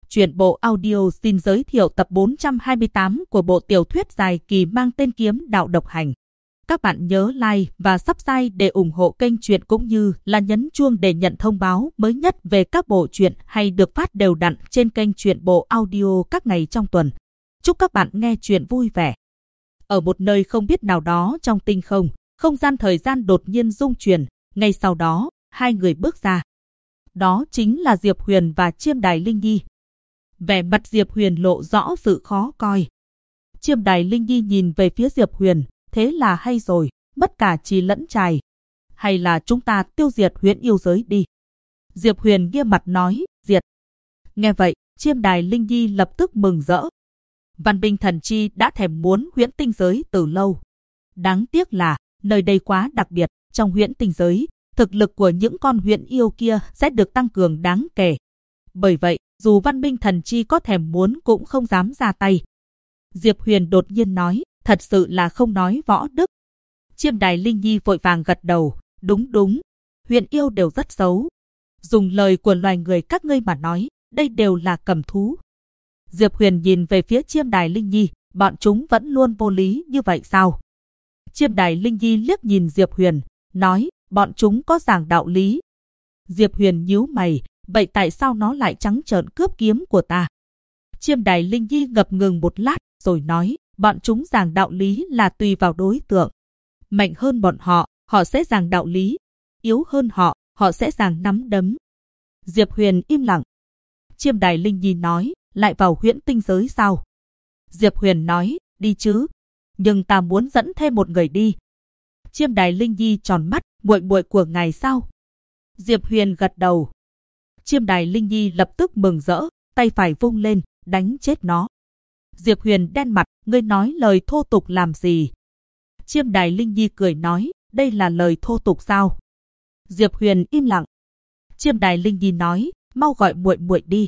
Truyện bộ audio xin giới thiệu tập 428 của bộ tiểu thuyết dài kỳ mang tên Kiếm Đạo Độc Hành. Các bạn nhớ like và subscribe để ủng hộ kênh truyện cũng như là nhấn chuông để nhận thông báo mới nhất về các bộ truyện hay được phát đều đặn trên kênh truyện bộ audio các ngày trong tuần. Chúc các bạn nghe truyện vui vẻ. Ở một nơi không biết nào đó trong tinh không, không gian thời gian đột nhiên rung chuyển, ngay sau đó, hai người bước ra. Đó chính là Diệp Huyền và Chiêm Đài Linh Nhi. Vẻ mặt Diệp Huyền lộ rõ sự khó coi. Chiêm Đài Linh Nhi nhìn về phía Diệp Huyền, thế là hay rồi, bất cả trì lẫn trài. Hay là chúng ta tiêu diệt huyễn yêu giới đi. Diệp Huyền nghiêm mặt nói, diệt. Nghe vậy, Chiêm Đài Linh Nhi lập tức mừng rỡ. Văn binh thần chi đã thèm muốn huyễn tinh giới từ lâu. Đáng tiếc là, nơi đây quá đặc biệt, trong huyễn tinh giới, thực lực của những con huyễn yêu kia sẽ được tăng cường đáng kể. Bởi vậy, dù văn minh thần chi có thèm muốn cũng không dám ra tay. Diệp Huyền đột nhiên nói, thật sự là không nói võ đức. Chiêm Đài Linh Nhi vội vàng gật đầu, đúng, huyễn yêu đều rất xấu. Dùng lời của loài người các ngươi mà nói, đây đều là cầm thú. Diệp Huyền nhìn về phía Chiêm Đài Linh Nhi, bọn chúng vẫn luôn vô lý như vậy sao? Chiêm Đài Linh Nhi liếc nhìn Diệp Huyền, nói, bọn chúng có giảng đạo lý. Diệp Huyền nhíu mày, vậy tại sao nó lại trắng trợn cướp kiếm của ta? Chiêm Đài Linh Nhi ngập ngừng một lát, rồi nói, bọn chúng giảng đạo lý là tùy vào đối tượng. Mạnh hơn bọn họ, họ sẽ giảng đạo lý. Yếu hơn họ, họ sẽ giảng nắm đấm. Diệp Huyền im lặng. Chiêm Đài Linh Nhi nói, lại vào huyễn tinh giới sao? Diệp Huyền nói, đi chứ. Nhưng ta muốn dẫn thêm một người đi. Chiêm Đài Linh Nhi tròn mắt, muội muội của ngài sao? Diệp Huyền gật đầu. Chiêm Đài Linh Nhi lập tức mừng rỡ, tay phải vung lên, đánh chết nó. Diệp Huyền đen mặt, ngươi nói lời thô tục làm gì? Chiêm Đài Linh Nhi cười nói, đây là lời thô tục sao? Diệp Huyền im lặng. Chiêm Đài Linh Nhi nói, mau gọi muội muội đi.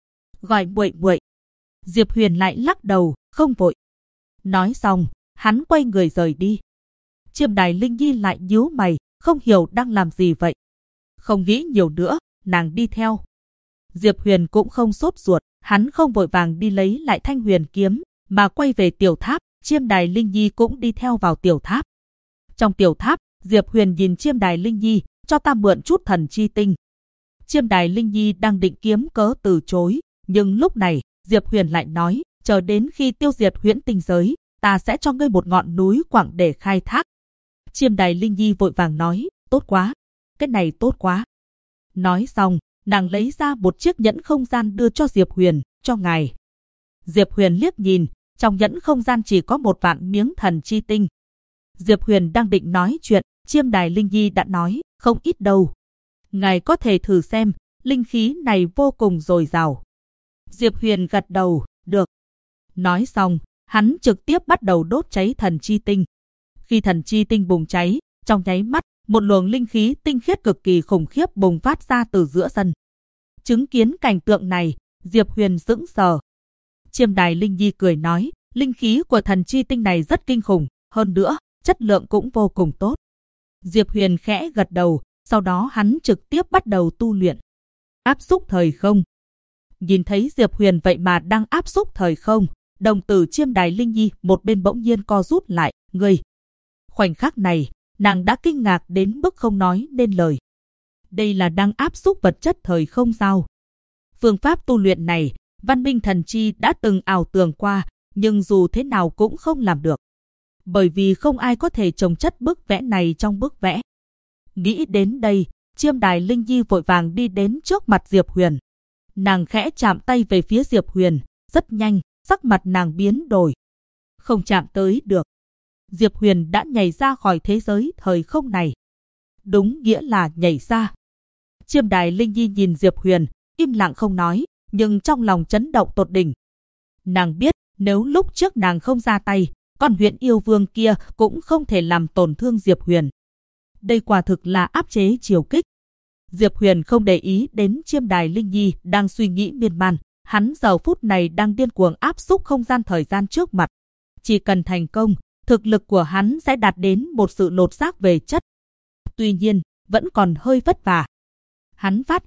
Gọi muội muội. Diệp Huyền lại lắc đầu, không vội. Nói xong, hắn quay người rời đi. Chiêm Đài Linh Nhi lại nhíu mày, không hiểu đang làm gì vậy. Không nghĩ nhiều nữa, nàng đi theo. Diệp Huyền cũng không sốt ruột, hắn không vội vàng đi lấy lại thanh huyền kiếm, mà quay về tiểu tháp. Chiêm Đài Linh Nhi cũng đi theo vào tiểu tháp. Trong tiểu tháp, Diệp Huyền nhìn Chiêm Đài Linh Nhi, cho ta mượn chút thần chi tinh. Chiêm Đài Linh Nhi đang định kiếm cớ từ chối, nhưng lúc này, Diệp Huyền lại nói, chờ đến khi tiêu diệt huyễn tinh giới, ta sẽ cho ngươi một ngọn núi quặng để khai thác. Chiêm Đài Linh Nhi vội vàng nói, tốt quá, cái này tốt quá. Nói xong, nàng lấy ra một chiếc nhẫn không gian đưa cho Diệp Huyền, cho ngài. Diệp Huyền liếc nhìn, trong nhẫn không gian chỉ có 1.000 miếng thần chi tinh. Diệp Huyền đang định nói chuyện, Chiêm Đài Linh Nhi đã nói, không ít đâu. Ngài có thể thử xem, linh khí này vô cùng dồi dào. Diệp Huyền gật đầu, được. Nói xong, hắn trực tiếp bắt đầu đốt cháy thần chi tinh. Khi thần chi tinh bùng cháy, trong nháy mắt, một luồng linh khí tinh khiết cực kỳ khủng khiếp bùng phát ra từ giữa sân. Chứng kiến cảnh tượng này, Diệp Huyền sững sờ. Chiêm Đài Linh Nhi cười nói, linh khí của thần chi tinh này rất kinh khủng, hơn nữa, chất lượng cũng vô cùng tốt. Diệp Huyền khẽ gật đầu, sau đó hắn trực tiếp bắt đầu tu luyện. Áp xúc thời không. Nhìn thấy Diệp Huyền vậy mà đang áp xúc thời không, đồng tử Chiêm Đài Linh Nhi một bên bỗng nhiên co rút lại, ngươi. Khoảnh khắc này, nàng đã kinh ngạc đến mức không nói nên lời. Đây là đang áp xúc vật chất thời không sao? Phương pháp tu luyện này, văn minh thần chi đã từng ảo tưởng qua, nhưng dù thế nào cũng không làm được. Bởi vì không ai có thể chồng chất bức vẽ này trong bức vẽ. Nghĩ đến đây, Chiêm Đài Linh Nhi vội vàng đi đến trước mặt Diệp Huyền. Nàng khẽ chạm tay về phía Diệp Huyền, rất nhanh, sắc mặt nàng biến đổi. Không chạm tới được. Diệp Huyền đã nhảy ra khỏi thế giới thời không này. Đúng nghĩa là nhảy ra. Chiêm Đài Linh Nhi nhìn Diệp Huyền, im lặng không nói, nhưng trong lòng chấn động tột đỉnh. Nàng biết, nếu lúc trước nàng không ra tay, con huyễn yêu vương kia cũng không thể làm tổn thương Diệp Huyền. Đây quả thực là áp chế chiều kích. Diệp Huyền không để ý đến Chiêm Đài Linh Nhi đang suy nghĩ miên man, hắn giờ phút này đang điên cuồng áp xúc không gian thời gian trước mặt. Chỉ cần thành công, thực lực của hắn sẽ đạt đến một sự lột xác về chất. Tuy nhiên, vẫn còn hơi vất vả. Hắn phát hiện,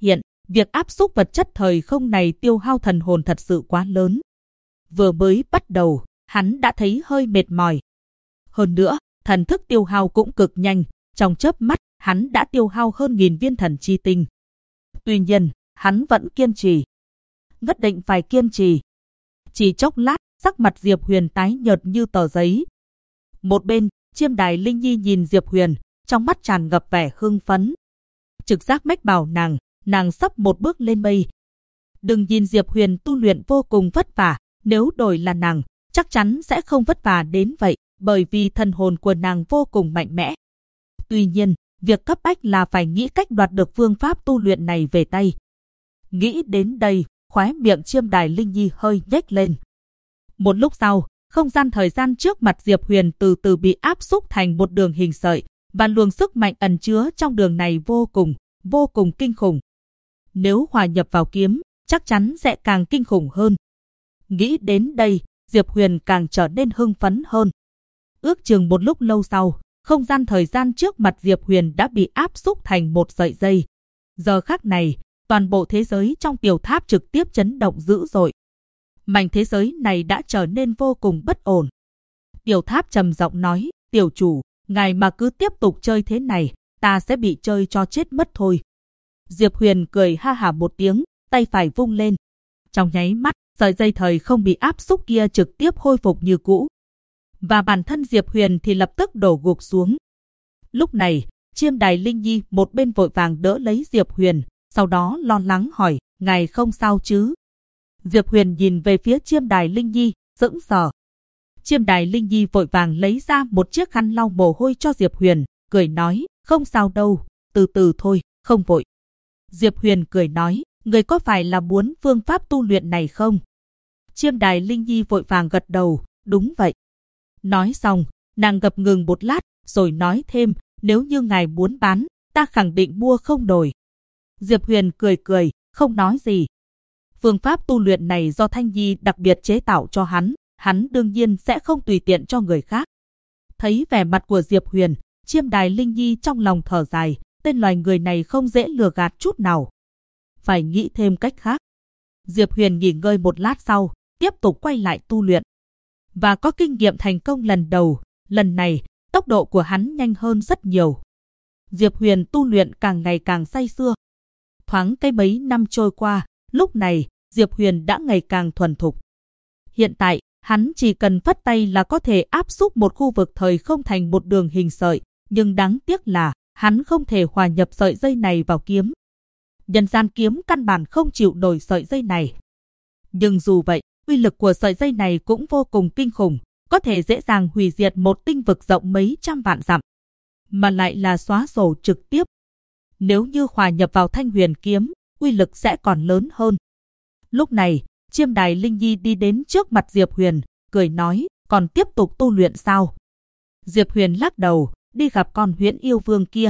Việc áp xúc vật chất thời không này tiêu hao thần hồn thật sự quá lớn. Vừa mới bắt đầu, hắn đã thấy hơi mệt mỏi. Hơn nữa, thần thức tiêu hao cũng cực nhanh, trong chớp mắt, hắn đã tiêu hao hơn 1000 viên thần chi tinh. Tuy nhiên, hắn vẫn kiên trì. Nhất định phải kiên trì. Chỉ chốc lát, sắc mặt Diệp Huyền tái nhợt như tờ giấy. Một bên, Chiêm Đài Linh Nhi nhìn Diệp Huyền, trong mắt tràn ngập vẻ hưng phấn. Trực giác mách bảo nàng sắp một bước lên mây. Đừng nhìn Diệp Huyền tu luyện vô cùng vất vả, nếu đổi là nàng, chắc chắn sẽ không vất vả đến vậy, bởi vì thần hồn của nàng vô cùng mạnh mẽ. Tuy nhiên, việc cấp bách là phải nghĩ cách đoạt được phương pháp tu luyện này về tay. Nghĩ đến đây, khóe miệng Chiêm Đài Linh Nhi hơi nhếch lên. Một lúc sau, không gian thời gian trước mặt Diệp Huyền từ từ bị áp xúc thành một đường hình sợi, và luồng sức mạnh ẩn chứa trong đường này vô cùng kinh khủng. Nếu hòa nhập vào kiếm, chắc chắn sẽ càng kinh khủng hơn. Nghĩ đến đây, Diệp Huyền càng trở nên hưng phấn hơn. Ước chừng một lúc lâu sau, không gian thời gian trước mặt Diệp Huyền đã bị áp xúc thành một sợi dây. Giờ khắc này, toàn bộ thế giới trong tiểu tháp trực tiếp chấn động dữ dội. Mảnh thế giới này đã trở nên vô cùng bất ổn. Tiểu tháp trầm giọng nói, tiểu chủ, ngài mà cứ tiếp tục chơi thế này, ta sẽ bị chơi cho chết mất thôi. Diệp Huyền cười ha hả một tiếng, tay phải vung lên. Trong nháy mắt, sợi dây thời không bị áp xúc kia trực tiếp khôi phục như cũ. Và bản thân Diệp Huyền thì lập tức đổ gục xuống. Lúc này, Chiêm Đài Linh Nhi một bên vội vàng đỡ lấy Diệp Huyền, sau đó lo lắng hỏi, ngài không sao chứ? Diệp Huyền nhìn về phía Chiêm Đài Linh Nhi, sững sờ. Chiêm Đài Linh Nhi vội vàng lấy ra một chiếc khăn lau mồ hôi cho Diệp Huyền, cười nói, không sao đâu, từ từ thôi, không vội. Diệp Huyền cười nói, người có phải là muốn phương pháp tu luyện này không? Chiêm Đài Linh Nhi vội vàng gật đầu, đúng vậy. Nói xong, nàng ngập ngừng một lát, rồi nói thêm, nếu như ngài muốn bán, ta khẳng định mua không đổi. Diệp Huyền cười, không nói gì. Phương pháp tu luyện này do Thanh Nhi đặc biệt chế tạo cho hắn đương nhiên sẽ không tùy tiện cho người khác. Thấy vẻ mặt của Diệp Huyền, Chiêm Đài Linh Nhi trong lòng thở dài, tên loài người này không dễ lừa gạt chút nào. Phải nghĩ thêm cách khác. Diệp Huyền nghỉ ngơi một lát sau, tiếp tục quay lại tu luyện. Và có kinh nghiệm thành công lần đầu, lần này, tốc độ của hắn nhanh hơn rất nhiều. Diệp Huyền tu luyện càng ngày càng say sưa. Thoáng cái mấy năm trôi qua, lúc này, Diệp Huyền đã ngày càng thuần thục. Hiện tại, hắn chỉ cần phất tay là có thể áp xúc một khu vực thời không thành một đường hình sợi, nhưng đáng tiếc là, hắn không thể hòa nhập sợi dây này vào kiếm. Nhân gian kiếm căn bản không chịu nổi sợi dây này. Nhưng dù vậy, uy lực của sợi dây này cũng vô cùng kinh khủng, có thể dễ dàng hủy diệt một tinh vực rộng mấy trăm vạn dặm, mà lại là xóa sổ trực tiếp. Nếu như hòa nhập vào Thanh Huyền kiếm, uy lực sẽ còn lớn hơn. Lúc này, Chiêm Đài Linh Nhi đi đến trước mặt Diệp Huyền, cười nói, còn tiếp tục tu luyện sao? Diệp Huyền lắc đầu, đi gặp con Huyễn Yêu Vương kia.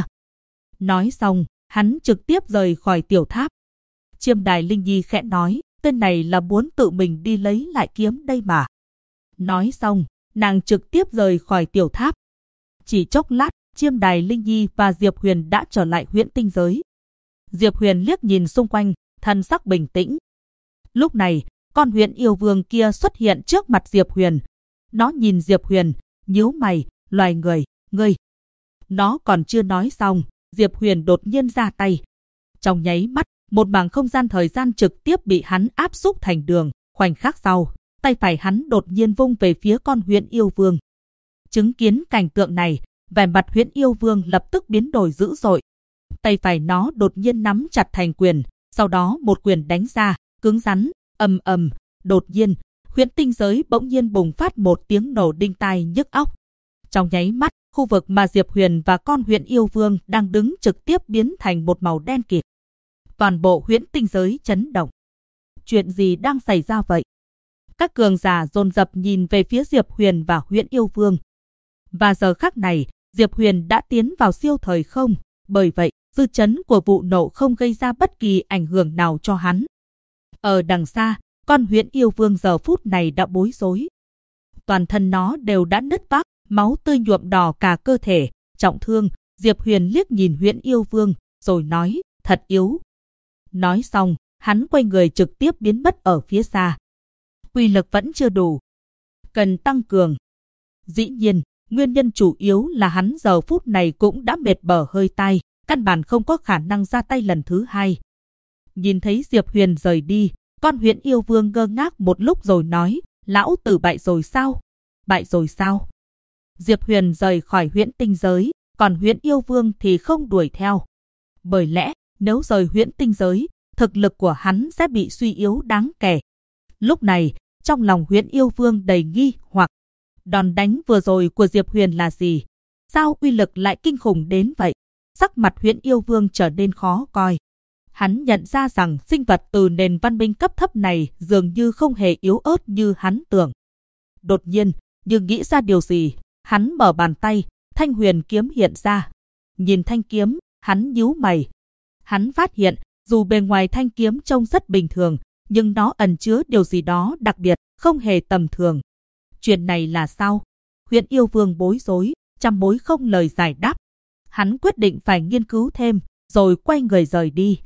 Nói xong, hắn trực tiếp rời khỏi tiểu tháp. Chiêm Đài Linh Nhi khẽ nói, tên này là muốn tự mình đi lấy lại kiếm đây mà. Nói xong, nàng trực tiếp rời khỏi tiểu tháp. Chỉ chốc lát, Chiêm Đài Linh Nhi và Diệp Huyền đã trở lại huyễn tinh giới. Diệp Huyền liếc nhìn xung quanh, thân sắc bình tĩnh. Lúc này, con Huyễn Yêu Vương kia xuất hiện trước mặt Diệp Huyền. Nó nhìn Diệp Huyền, nhíu mày, loài người, ngươi. Nó còn chưa nói xong, Diệp Huyền đột nhiên ra tay. Trong nháy mắt, một mảng không gian thời gian trực tiếp bị hắn áp xúc thành đường. Khoảnh khắc sau, tay phải hắn đột nhiên vung về phía con Huyễn Yêu Vương. Chứng kiến cảnh tượng này, vẻ mặt Huyễn Yêu Vương lập tức biến đổi dữ dội. Tay phải nó đột nhiên nắm chặt thành quyền, sau đó một quyền đánh ra, cứng rắn, ầm ầm. Đột nhiên, huyễn tinh giới bỗng nhiên bùng phát một tiếng nổ đinh tai nhức óc. Trong nháy mắt, khu vực mà Diệp Huyền và con Huyễn Yêu Vương đang đứng trực tiếp biến thành một màu đen kịt. Toàn bộ huyễn tinh giới chấn động. Chuyện gì đang xảy ra vậy? Các cường giả dồn dập nhìn về phía Diệp Huyền và Huyễn Yêu Vương. Và giờ khắc này, Diệp Huyền đã tiến vào siêu thời không, bởi vậy, dư chấn của vụ nổ không gây ra bất kỳ ảnh hưởng nào cho hắn. Ở đằng xa, con Huyễn Yêu Vương giờ phút này đã bối rối. Toàn thân nó đều đã nứt toác, máu tươi nhuộm đỏ cả cơ thể, trọng thương. Diệp Huyền liếc nhìn Huyễn Yêu Vương, rồi nói, thật yếu. Nói xong, hắn quay người trực tiếp biến mất ở phía xa. Uy lực vẫn chưa đủ, cần tăng cường. Dĩ nhiên, nguyên nhân chủ yếu là hắn giờ phút này cũng đã mệt bở hơi tai, căn bản không có khả năng ra tay lần thứ hai. Nhìn thấy Diệp Huyền rời đi, con Huyễn Yêu Vương ngơ ngác một lúc rồi nói, lão tử bại rồi sao? Bại rồi sao? Diệp Huyền rời khỏi Huyễn Tinh giới, còn Huyễn Yêu Vương thì không đuổi theo. Bởi lẽ, nếu rời Huyễn Tinh giới, thực lực của hắn sẽ bị suy yếu đáng kể. Lúc này, trong lòng Huyễn Yêu Vương đầy nghi hoặc. Đòn đánh vừa rồi của Diệp Huyền là gì? Sao uy lực lại kinh khủng đến vậy? Sắc mặt Huyễn Yêu Vương trở nên khó coi. Hắn nhận ra rằng sinh vật từ nền văn minh cấp thấp này dường như không hề yếu ớt như hắn tưởng. Đột nhiên, như nghĩ ra điều gì, hắn mở bàn tay, thanh huyền kiếm hiện ra. Nhìn thanh kiếm, hắn nhíu mày. Hắn phát hiện, dù bề ngoài thanh kiếm trông rất bình thường, nhưng nó ẩn chứa điều gì đó đặc biệt, không hề tầm thường. Chuyện này là sao? Huyễn Yêu Vương bối rối, trăm bối không lời giải đáp. Hắn quyết định phải nghiên cứu thêm, rồi quay người rời đi.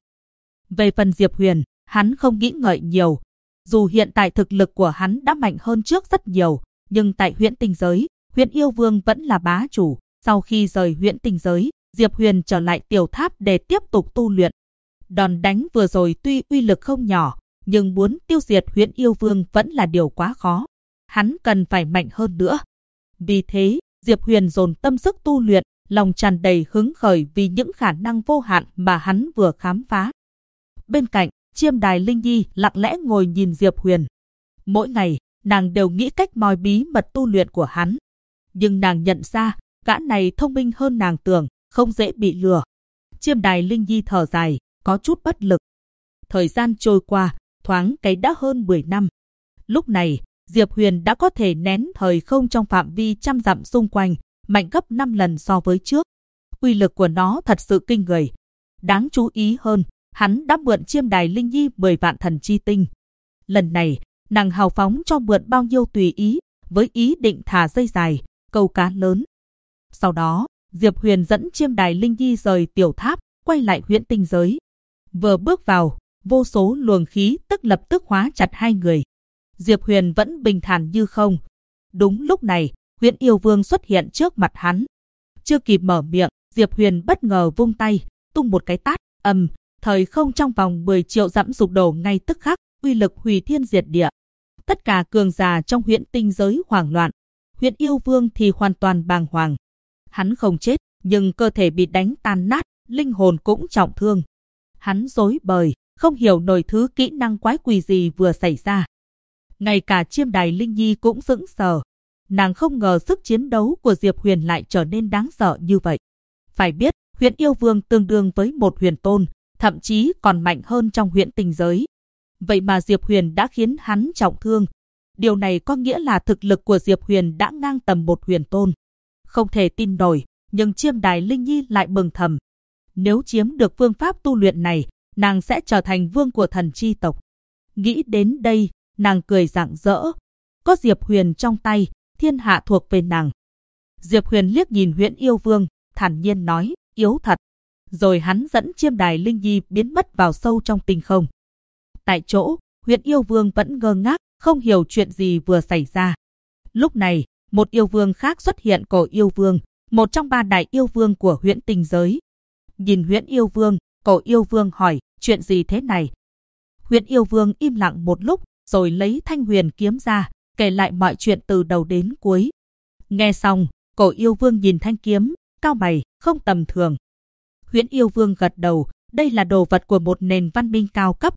Về phần Diệp Huyền, hắn không nghĩ ngợi nhiều. Dù hiện tại thực lực của hắn đã mạnh hơn trước rất nhiều, nhưng tại Huyễn Tinh giới, Huyễn Yêu Vương vẫn là bá chủ. Sau khi rời Huyễn Tinh giới, Diệp Huyền trở lại tiểu tháp để tiếp tục tu luyện. Đòn đánh vừa rồi tuy uy lực không nhỏ, nhưng muốn tiêu diệt Huyễn Yêu Vương vẫn là điều quá khó. Hắn cần phải mạnh hơn nữa. Vì thế, Diệp Huyền dồn tâm sức tu luyện, lòng tràn đầy hứng khởi vì những khả năng vô hạn mà hắn vừa khám phá. Bên cạnh, Chiêm Đài Linh Nhi lặng lẽ ngồi nhìn Diệp Huyền. Mỗi ngày, nàng đều nghĩ cách moi bí mật tu luyện của hắn. Nhưng nàng nhận ra, gã này thông minh hơn nàng tưởng, không dễ bị lừa. Chiêm Đài Linh Nhi thở dài, có chút bất lực. Thời gian trôi qua, thoáng cái đã hơn 10 năm. Lúc này, Diệp Huyền đã có thể nén thời không trong phạm vi trăm dặm xung quanh, mạnh gấp 5 lần so với trước. Uy lực của nó thật sự kinh người. Đáng chú ý hơn, hắn đã mượn Chiêm Đài Linh Nhi 10 vạn thần chi tinh. Lần này, nàng hào phóng cho mượn bao nhiêu tùy ý, với ý định thả dây dài, câu cá lớn. Sau đó, Diệp Huyền dẫn Chiêm Đài Linh Nhi rời tiểu tháp, quay lại Huyễn Tinh giới. Vừa bước vào, vô số luồng khí tức lập tức hóa chặt hai người. Diệp Huyền vẫn bình thản như không. Đúng lúc này, Huyễn Yêu Vương xuất hiện trước mặt hắn. Chưa kịp mở miệng, Diệp Huyền bất ngờ vung tay, tung một cái tát, thời không trong vòng 10 triệu dặm sụp đổ ngay tức khắc, uy lực hủy thiên diệt địa. Tất cả cường giả trong Huyễn Tinh giới hoảng loạn. Huyễn Yêu Vương thì hoàn toàn bàng hoàng. Hắn không chết, nhưng cơ thể bị đánh tan nát, linh hồn cũng trọng thương. Hắn rối bời, không hiểu nổi thứ kỹ năng quái quỷ gì vừa xảy ra. Ngay cả Chiêm Đài Linh Nhi cũng sững sờ. Nàng không ngờ sức chiến đấu của Diệp Huyền lại trở nên đáng sợ như vậy. Phải biết, Huyễn Yêu Vương tương đương với một huyền tôn, thậm chí còn mạnh hơn trong Huyễn Tinh giới. Vậy mà Diệp Huyền đã khiến hắn trọng thương. Điều này có nghĩa là thực lực của Diệp Huyền đã ngang tầm một huyền tôn. Không thể tin nổi, nhưng Chiêm Đài Linh Nhi lại mừng thầm. Nếu chiếm được phương pháp tu luyện này, nàng sẽ trở thành vương của thần chi tộc. Nghĩ đến đây, nàng cười rạng rỡ. Có Diệp Huyền trong tay, thiên hạ thuộc về nàng. Diệp Huyền liếc nhìn Huyễn Yêu Vương, thản nhiên nói, yếu thật. Rồi hắn dẫn Chiêm Đài Linh Nhi biến mất vào sâu trong tinh không. Tại chỗ, Huyễn Yêu Vương vẫn ngơ ngác, không hiểu chuyện gì vừa xảy ra. Lúc này, một yêu vương khác xuất hiện, Cổ Yêu Vương, một trong 3 đại yêu vương của Huyễn Tinh giới. Nhìn Huyễn Yêu Vương, Cổ Yêu Vương hỏi, chuyện gì thế này? Huyễn Yêu Vương im lặng một lúc, rồi lấy thanh huyền kiếm ra, kể lại mọi chuyện từ đầu đến cuối. Nghe xong, Cổ Yêu Vương nhìn thanh kiếm, cau mày, không tầm thường. Huyễn Yêu Vương gật đầu, đây là đồ vật của một nền văn minh cao cấp.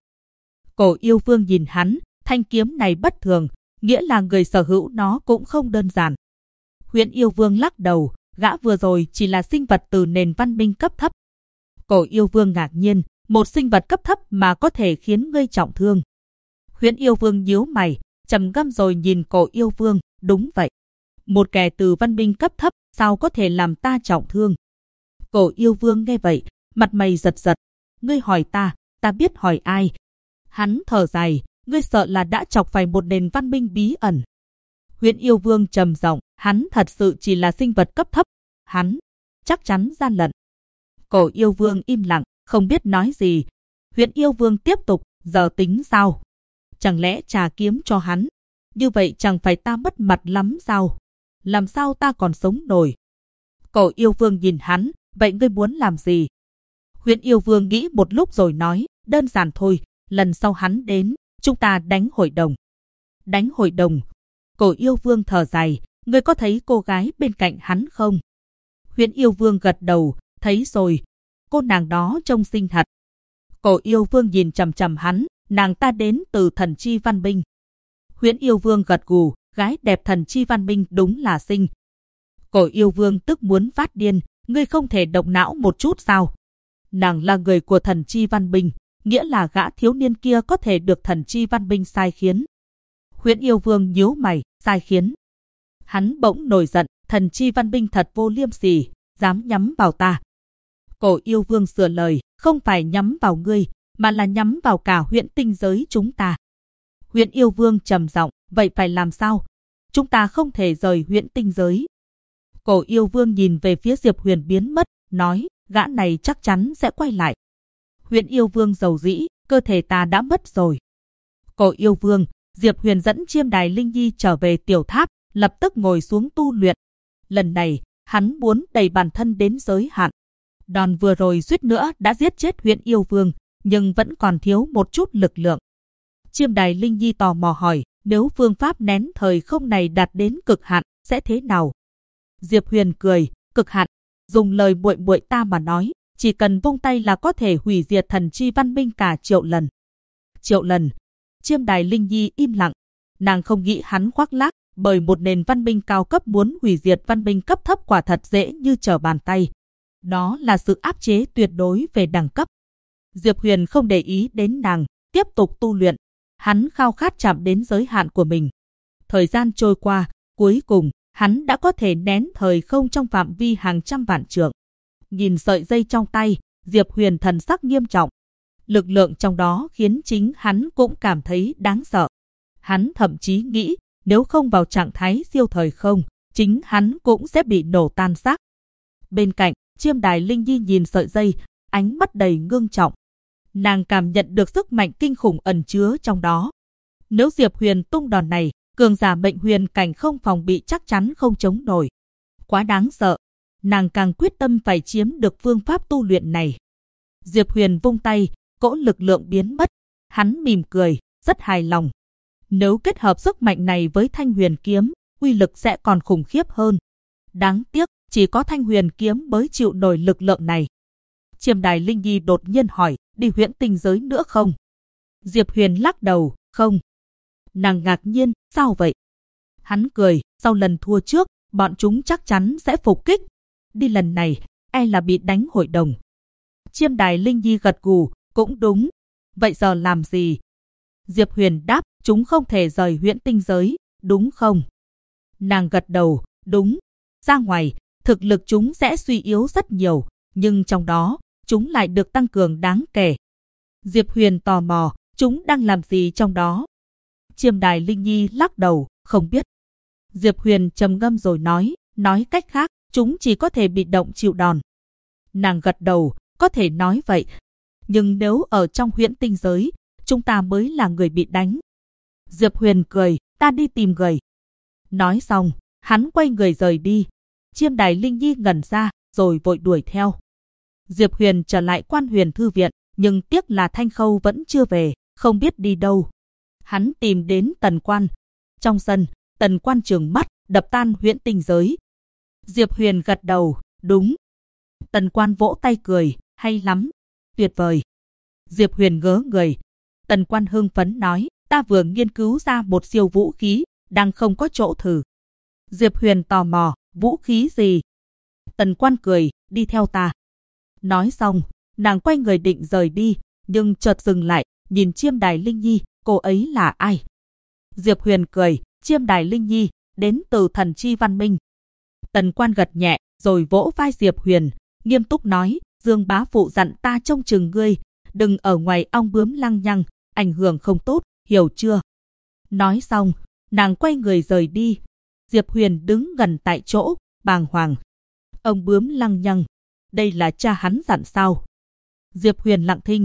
Cổ Yêu Vương nhìn hắn, thanh kiếm này bất thường, nghĩa là người sở hữu nó cũng không đơn giản. Huyễn Yêu Vương lắc đầu, gã vừa rồi chỉ là sinh vật từ nền văn minh cấp thấp. Cổ Yêu Vương ngạc nhiên, một sinh vật cấp thấp mà có thể khiến ngươi trọng thương. Huyễn Yêu Vương nhíu mày, trầm ngâm rồi nhìn Cổ Yêu Vương, đúng vậy. Một kẻ từ văn minh cấp thấp, sao có thể làm ta trọng thương? Cổ Yêu Vương nghe vậy, mặt mày giật giật. Ngươi hỏi ta biết hỏi ai? Hắn thở dài, ngươi sợ là đã chọc phải một nền văn minh bí ẩn. Huyễn Yêu Vương trầm giọng, hắn thật sự chỉ là sinh vật cấp thấp. Hắn chắc chắn gian lận. Cổ Yêu Vương im lặng, không biết nói gì. Huyền Yêu Vương tiếp tục, giờ tính sao? Chẳng lẽ trả kiếm cho hắn? Như vậy chẳng phải ta mất mặt lắm sao? Làm sao ta còn sống nổi? Cổ Yêu Vương nhìn hắn, vậy ngươi muốn làm gì? Huyền Yêu Vương nghĩ một lúc rồi nói, đơn giản thôi, lần sau hắn đến, chúng ta đánh hội đồng. Đánh hội đồng? Cổ Yêu Vương thở dài, ngươi có thấy cô gái bên cạnh hắn không? Huyền Yêu Vương gật đầu, thấy rồi, cô nàng đó trông xinh thật. Cổ Yêu Vương nhìn chằm chằm hắn, nàng ta đến từ Thần Chi Văn Minh. Huyền Yêu Vương gật gù, gái đẹp Thần Chi Văn Minh đúng là xinh. Cổ Yêu Vương tức muốn phát điên, ngươi không thể động não một chút sao? Nàng là người của Thần Chi Văn Minh, nghĩa là gã thiếu niên kia có thể được Thần Chi Văn Minh sai khiến. Huyền Yêu Vương nhíu mày, sai khiến. Hắn bỗng nổi giận, Thần Chi Văn Minh thật vô liêm sỉ, dám nhắm vào ta. Cổ Yêu Vương sửa lời, không phải nhắm vào ngươi, mà là nhắm vào cả huyện tinh giới chúng ta. Huyền Yêu Vương trầm giọng, vậy phải làm sao? Chúng ta không thể rời huyện tinh giới. Cổ Yêu Vương nhìn về phía Diệp Huyền biến mất, nói, gã này chắc chắn sẽ quay lại. Huyền Yêu Vương dầu dĩ, cơ thể ta đã mất rồi. Cổ Yêu Vương, Diệp Huyền dẫn Chiêm Đài Linh Nhi trở về tiểu tháp, lập tức ngồi xuống tu luyện. Lần này, hắn muốn đẩy bản thân đến giới hạn. Đòn vừa rồi suýt nữa đã giết chết Huyền Yêu Vương, nhưng vẫn còn thiếu một chút lực lượng. Chiêm Đài Linh Nhi tò mò hỏi, nếu phương pháp nén thời không này đạt đến cực hạn, sẽ thế nào? Diệp Huyền cười, cực hạn, dùng lời muội muội ta mà nói, chỉ cần vung tay là có thể hủy diệt Thần Chi Văn Minh cả triệu lần. Triệu lần? Chiêm Đài Linh Nhi im lặng, nàng không nghĩ hắn khoác lác, bởi một nền văn minh cao cấp muốn hủy diệt văn minh cấp thấp quả thật dễ như trở bàn tay. Đó là sự áp chế tuyệt đối về đẳng cấp. Diệp Huyền không để ý đến nàng, tiếp tục tu luyện. Hắn khao khát chạm đến giới hạn của mình. Thời gian trôi qua, cuối cùng, hắn đã có thể nén thời không trong phạm vi hàng trăm vạn trượng. Nhìn sợi dây trong tay, Diệp Huyền thần sắc nghiêm trọng. Lực lượng trong đó khiến chính hắn cũng cảm thấy đáng sợ. Hắn thậm chí nghĩ, nếu không vào trạng thái siêu thời không, chính hắn cũng sẽ bị nổ tan xác. Bên cạnh, Chiêm Đài Linh Nhi nhìn sợi dây, ánh mắt đầy ngưng trọng. Nàng cảm nhận được sức mạnh kinh khủng ẩn chứa trong đó. Nếu Diệp Huyền tung đòn này, cường giả mệnh huyền cảnh không phòng bị chắc chắn không chống nổi. Quá đáng sợ. Nàng càng quyết tâm phải chiếm được phương pháp tu luyện này. Diệp Huyền vung tay, cỗ lực lượng biến mất. Hắn mỉm cười, rất hài lòng. Nếu kết hợp sức mạnh này với Thanh Huyền kiếm, uy lực sẽ còn khủng khiếp hơn. Đáng tiếc, chỉ có Thanh Huyền kiếm mới chịu nổi lực lượng này. Chiêm Đài Linh Nhi đột nhiên hỏi, đi huyễn tinh giới nữa không? Diệp Huyền lắc đầu, không. Nàng ngạc nhiên, sao vậy? Hắn cười, sau lần thua trước, bọn chúng chắc chắn sẽ phục kích. Đi lần này, e là bị đánh hội đồng. Chiêm Đài Linh Nhi gật gù, cũng đúng. Vậy giờ làm gì? Diệp Huyền đáp, chúng không thể rời huyễn tinh giới, đúng không? Nàng gật đầu, đúng. Ra ngoài, thực lực chúng sẽ suy yếu rất nhiều, nhưng trong đó, chúng lại được tăng cường đáng kể. Diệp Huyền tò mò, chúng đang làm gì trong đó? Chiêm Đài Linh Nhi lắc đầu, không biết. Diệp Huyền trầm ngâm rồi nói cách khác, chúng chỉ có thể bị động chịu đòn. Nàng gật đầu, có thể nói vậy. Nhưng nếu ở trong huyễn tinh giới, chúng ta mới là người bị đánh. Diệp Huyền cười, ta đi tìm người. Nói xong, hắn quay người rời đi. Chiêm Đài Linh Nhi ngẩn ra, rồi vội đuổi theo. Diệp Huyền trở lại Quan Huyền Thư Viện, nhưng tiếc là Thanh Khâu vẫn chưa về, không biết đi đâu. Hắn tìm đến Tần Quan. Trong sân, Tần Quan trừng mắt, đập tan huyễn tinh giới. Diệp Huyền gật đầu, đúng. Tần Quan vỗ tay cười, hay lắm, tuyệt vời. Diệp Huyền ngớ người. Tần Quan hưng phấn nói, ta vừa nghiên cứu ra một siêu vũ khí, đang không có chỗ thử. Diệp Huyền tò mò, vũ khí gì? Tần Quan cười, đi theo ta. Nói xong, nàng quay người định rời đi, nhưng chợt dừng lại, nhìn Chiêm Đài Linh Nhi, cô ấy là ai? Diệp Huyền cười, Chiêm Đài Linh Nhi, đến từ Thần Chi Văn Minh. Tần Quan gật nhẹ, rồi vỗ vai Diệp Huyền, nghiêm túc nói, Dương bá phụ dặn ta trông chừng ngươi, đừng ở ngoài ong bướm lăng nhăng, ảnh hưởng không tốt, hiểu chưa? Nói xong, nàng quay người rời đi. Diệp Huyền đứng gần tại chỗ, bàng hoàng. Ong bướm lăng nhăng, đây là cha hắn dặn sao? Diệp Huyền lặng thinh.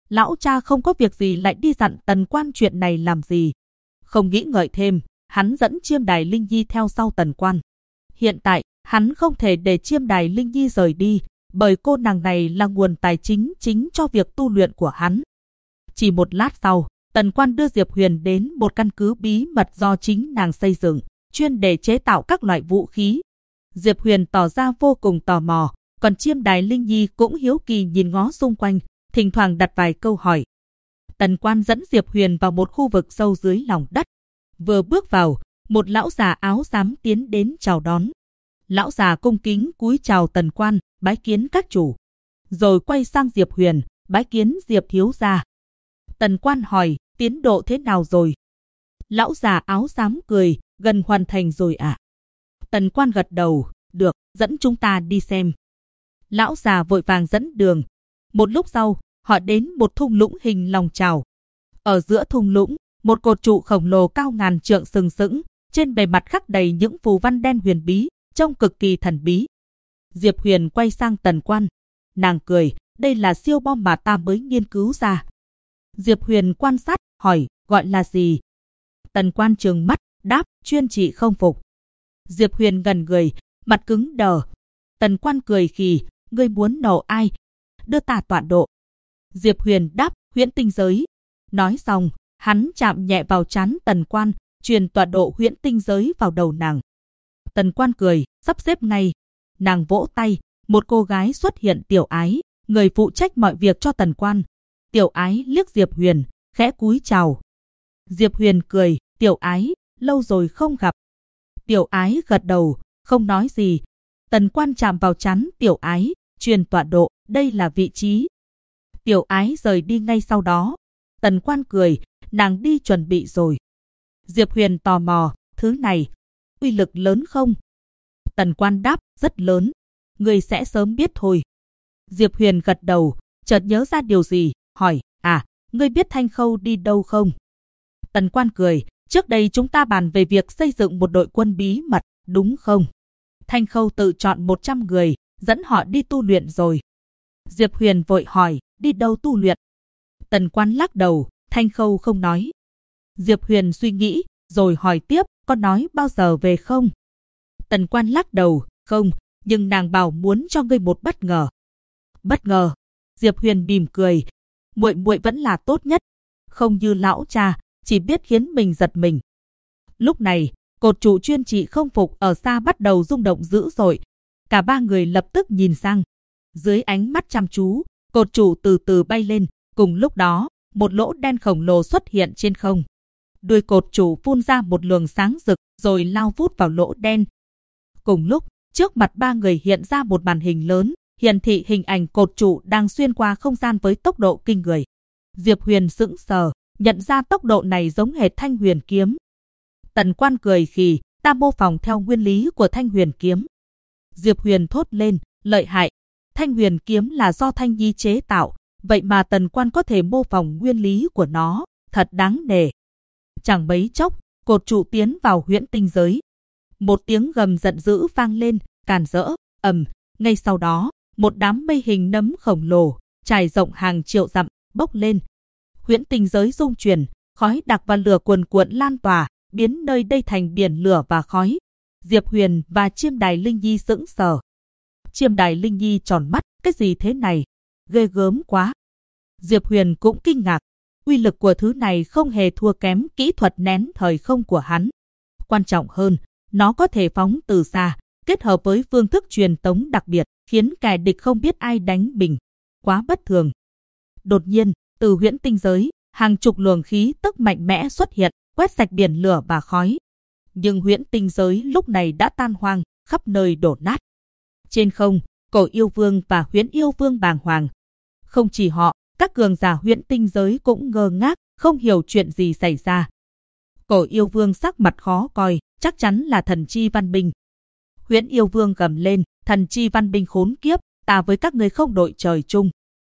Lão cha không có việc gì lại đi dặn Tần Quan chuyện này làm gì? Không nghĩ ngợi thêm, hắn dẫn Chiêm Đài Linh Nhi theo sau Tần Quan. Hiện tại, hắn không thể để Chiêm Đài Linh Nhi rời đi, bởi cô nàng này là nguồn tài chính chính cho việc tu luyện của hắn. Chỉ một lát sau, Tần Quan đưa Diệp Huyền đến một căn cứ bí mật do chính nàng xây dựng, chuyên để chế tạo các loại vũ khí. Diệp Huyền tỏ ra vô cùng tò mò, còn Chiêm Đài Linh Nhi cũng hiếu kỳ nhìn ngó xung quanh, thỉnh thoảng đặt vài câu hỏi. Tần Quan dẫn Diệp Huyền vào một khu vực sâu dưới lòng đất. Vừa bước vào, một lão già áo xám tiến đến chào đón. Lão già cung kính cúi chào Tần Quan, bái kiến các chủ. Rồi quay sang Diệp Huyền, bái kiến Diệp thiếu gia. Tần Quan hỏi, tiến độ thế nào rồi? Lão già áo xám cười, gần hoàn thành rồi ạ. Tần Quan gật đầu, được, dẫn chúng ta đi xem. Lão già vội vàng dẫn đường. Một lúc sau, họ đến một thung lũng hình lòng chảo. Ở giữa thung lũng, một cột trụ khổng lồ cao ngàn trượng sừng sững, trên bề mặt khắc đầy những phù văn đen huyền bí, trông cực kỳ thần bí. Diệp Huyền quay sang Tần Quan. Nàng cười, đây là siêu bom mà ta mới nghiên cứu ra. Diệp Huyền quan sát, hỏi, gọi là gì? Tần Quan trừng mắt, đáp, chuyên trị không phục. Diệp Huyền gần người, mặt cứng đờ. Tần Quan cười khì, ngươi muốn nổ ai? Đưa ta tọa độ. Diệp Huyền đáp, huyễn tinh giới. Nói xong, hắn chạm nhẹ vào trán Tần Quan, truyền tọa độ huyễn tinh giới vào đầu nàng. Tần Quan cười, sắp xếp ngay. Nàng vỗ tay, một cô gái xuất hiện, Tiểu Ái, người phụ trách mọi việc cho Tần Quan. Tiểu Ái liếc Diệp Huyền, khẽ cúi chào. Diệp Huyền cười, Tiểu Ái, lâu rồi không gặp. Tiểu Ái gật đầu, không nói gì. Tần Quan chạm vào trán Tiểu Ái, truyền tọa độ, đây là vị trí. Tiểu Ái rời đi ngay sau đó. Tần Quan cười, nàng đi chuẩn bị rồi. Diệp Huyền tò mò, thứ này, uy lực lớn không? Tần Quan đáp, rất lớn. Ngươi sẽ sớm biết thôi. Diệp Huyền gật đầu, chợt nhớ ra điều gì, hỏi, ngươi biết Thanh Khâu đi đâu không? Tần Quan cười, trước đây chúng ta bàn về việc xây dựng một đội quân bí mật, đúng không? Thanh Khâu tự chọn 100 người, dẫn họ đi tu luyện rồi. Diệp Huyền vội hỏi, đi đâu tu luyện? Tần Quan lắc đầu, Thanh Khâu không nói. Diệp Huyền suy nghĩ, rồi hỏi tiếp, có nói bao giờ về không? Tần Quan lắc đầu, không, nhưng nàng bảo muốn cho ngươi một bất ngờ. Bất ngờ? Diệp Huyền mỉm cười, muội muội vẫn là tốt nhất, không như lão cha, chỉ biết khiến mình giật mình. Lúc này, cột trụ chuyên trị không phục ở xa bắt đầu rung động dữ dội. Cả ba người lập tức nhìn sang. Dưới ánh mắt chăm chú, cột trụ từ từ bay lên. Cùng lúc đó, một lỗ đen khổng lồ xuất hiện trên không. Đuôi cột trụ phun ra một luồng sáng rực, rồi lao vút vào lỗ đen. Cùng lúc, trước mặt ba người hiện ra một màn hình lớn, hiển thị hình ảnh cột trụ đang xuyên qua không gian với tốc độ kinh người. Diệp Huyền sững sờ, nhận ra tốc độ này giống hệt Thanh Huyền kiếm. Tần Quan cười khì, ta mô phỏng theo nguyên lý của Thanh Huyền kiếm. Diệp Huyền thốt lên, lợi hại. Thanh Huyền kiếm là do Thanh Nhi chế tạo, vậy mà Tần Quan có thể mô phỏng nguyên lý của nó, thật đáng nể. Chẳng mấy chốc, cột trụ tiến vào huyễn tinh giới. Một tiếng gầm giận dữ vang lên, càn rỡ, ngay sau đó, một đám mây hình nấm khổng lồ, trải rộng hàng triệu dặm, bốc lên. Huyễn tinh giới rung chuyển, khói đặc và lửa cuồn cuộn lan tỏa, biến nơi đây thành biển lửa và khói. Diệp Huyền và Chiêm Đài Linh Nhi sững sờ. Chiêm Đài Linh Nhi tròn mắt, cái gì thế này? Ghê gớm quá. Diệp Huyền cũng kinh ngạc. Uy lực của thứ này không hề thua kém kỹ thuật nén thời không của hắn. Quan trọng hơn, nó có thể phóng từ xa, kết hợp với phương thức truyền tống đặc biệt, khiến kẻ địch không biết ai đánh mình. Quá bất thường. Đột nhiên, từ huyễn tinh giới, hàng chục luồng khí tức mạnh mẽ xuất hiện, quét sạch biển lửa và khói. Nhưng huyễn tinh giới lúc này đã tan hoang, khắp nơi đổ nát. Trên không, Cổ Yêu Vương và Huyễn Yêu Vương bàng hoàng. Không chỉ họ, các cường giả huyễn tinh giới cũng ngơ ngác, không hiểu chuyện gì xảy ra. Cổ Yêu Vương sắc mặt khó coi, chắc chắn là thần chi văn binh. Huyễn Yêu Vương gầm lên, thần chi văn binh khốn kiếp, ta với các ngươi không đội trời chung.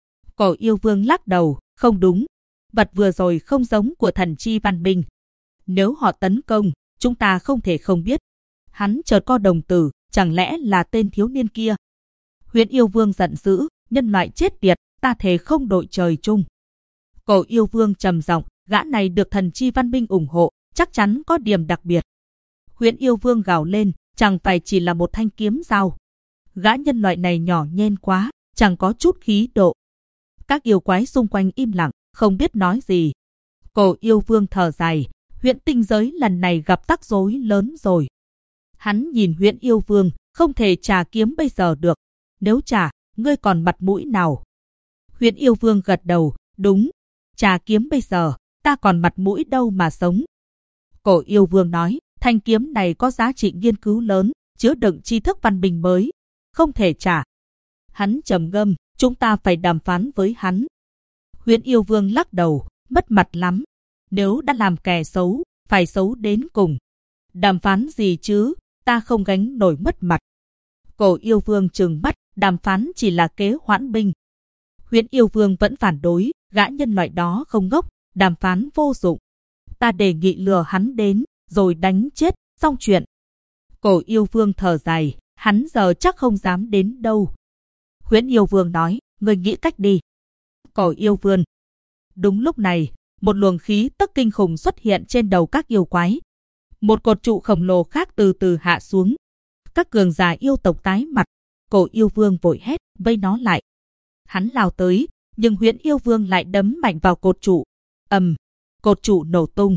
Cổ Yêu Vương lắc đầu, không đúng. Vật vừa rồi không giống của thần chi văn binh. Nếu họ tấn công, chúng ta không thể không biết. Hắn chợt co đồng tử, chẳng lẽ là tên thiếu niên kia? Huyễn Yêu Vương giận dữ, nhân loại chết tiệt, ta thề không đội trời chung. Cổ Yêu Vương trầm giọng, gã này được thần chi văn minh ủng hộ, chắc chắn có điểm đặc biệt. Huyễn Yêu Vương gào lên, chẳng phải chỉ là một thanh kiếm sao? Gã nhân loại này nhỏ nhen quá, chẳng có chút khí độ. Các yêu quái xung quanh im lặng, không biết nói gì. Cổ Yêu Vương thở dài, Huyễn tinh giới lần này gặp rắc rối lớn rồi. Hắn nhìn Huyễn Yêu Vương, không thể trả kiếm bây giờ được. Nếu trả, ngươi còn mặt mũi nào? Huyễn Yêu Vương gật đầu, đúng, trả kiếm bây giờ, ta còn mặt mũi đâu mà sống. Cổ Yêu Vương nói, thanh kiếm này có giá trị nghiên cứu lớn, chứa đựng tri thức văn minh mới, không thể trả. Hắn trầm ngâm, chúng ta phải đàm phán với hắn. Huyễn Yêu Vương lắc đầu, mất mặt lắm. Nếu đã làm kẻ xấu, phải xấu đến cùng. Đàm phán gì chứ, ta không gánh nổi mất mặt. Cổ Yêu Vương trừng mắt, đàm phán chỉ là kế hoãn binh. Huyễn Yêu Vương vẫn phản đối, gã nhân loại đó không ngốc, đàm phán vô dụng. Ta đề nghị lừa hắn đến, rồi đánh chết, xong chuyện. Cổ Yêu Vương thở dài, hắn giờ chắc không dám đến đâu. Huyễn Yêu Vương nói, ngươi nghĩ cách đi. Cổ Yêu Vương. Đúng lúc này, một luồng khí tức kinh khủng xuất hiện trên đầu các yêu quái. Một cột trụ khổng lồ khác từ từ hạ xuống. Các cường giả yêu tộc tái mặt. Cổ Yêu Vương vội hét, vây nó lại. Hắn lao tới, nhưng Huyễn Yêu Vương lại đấm mạnh vào cột trụ. Cột trụ nổ tung.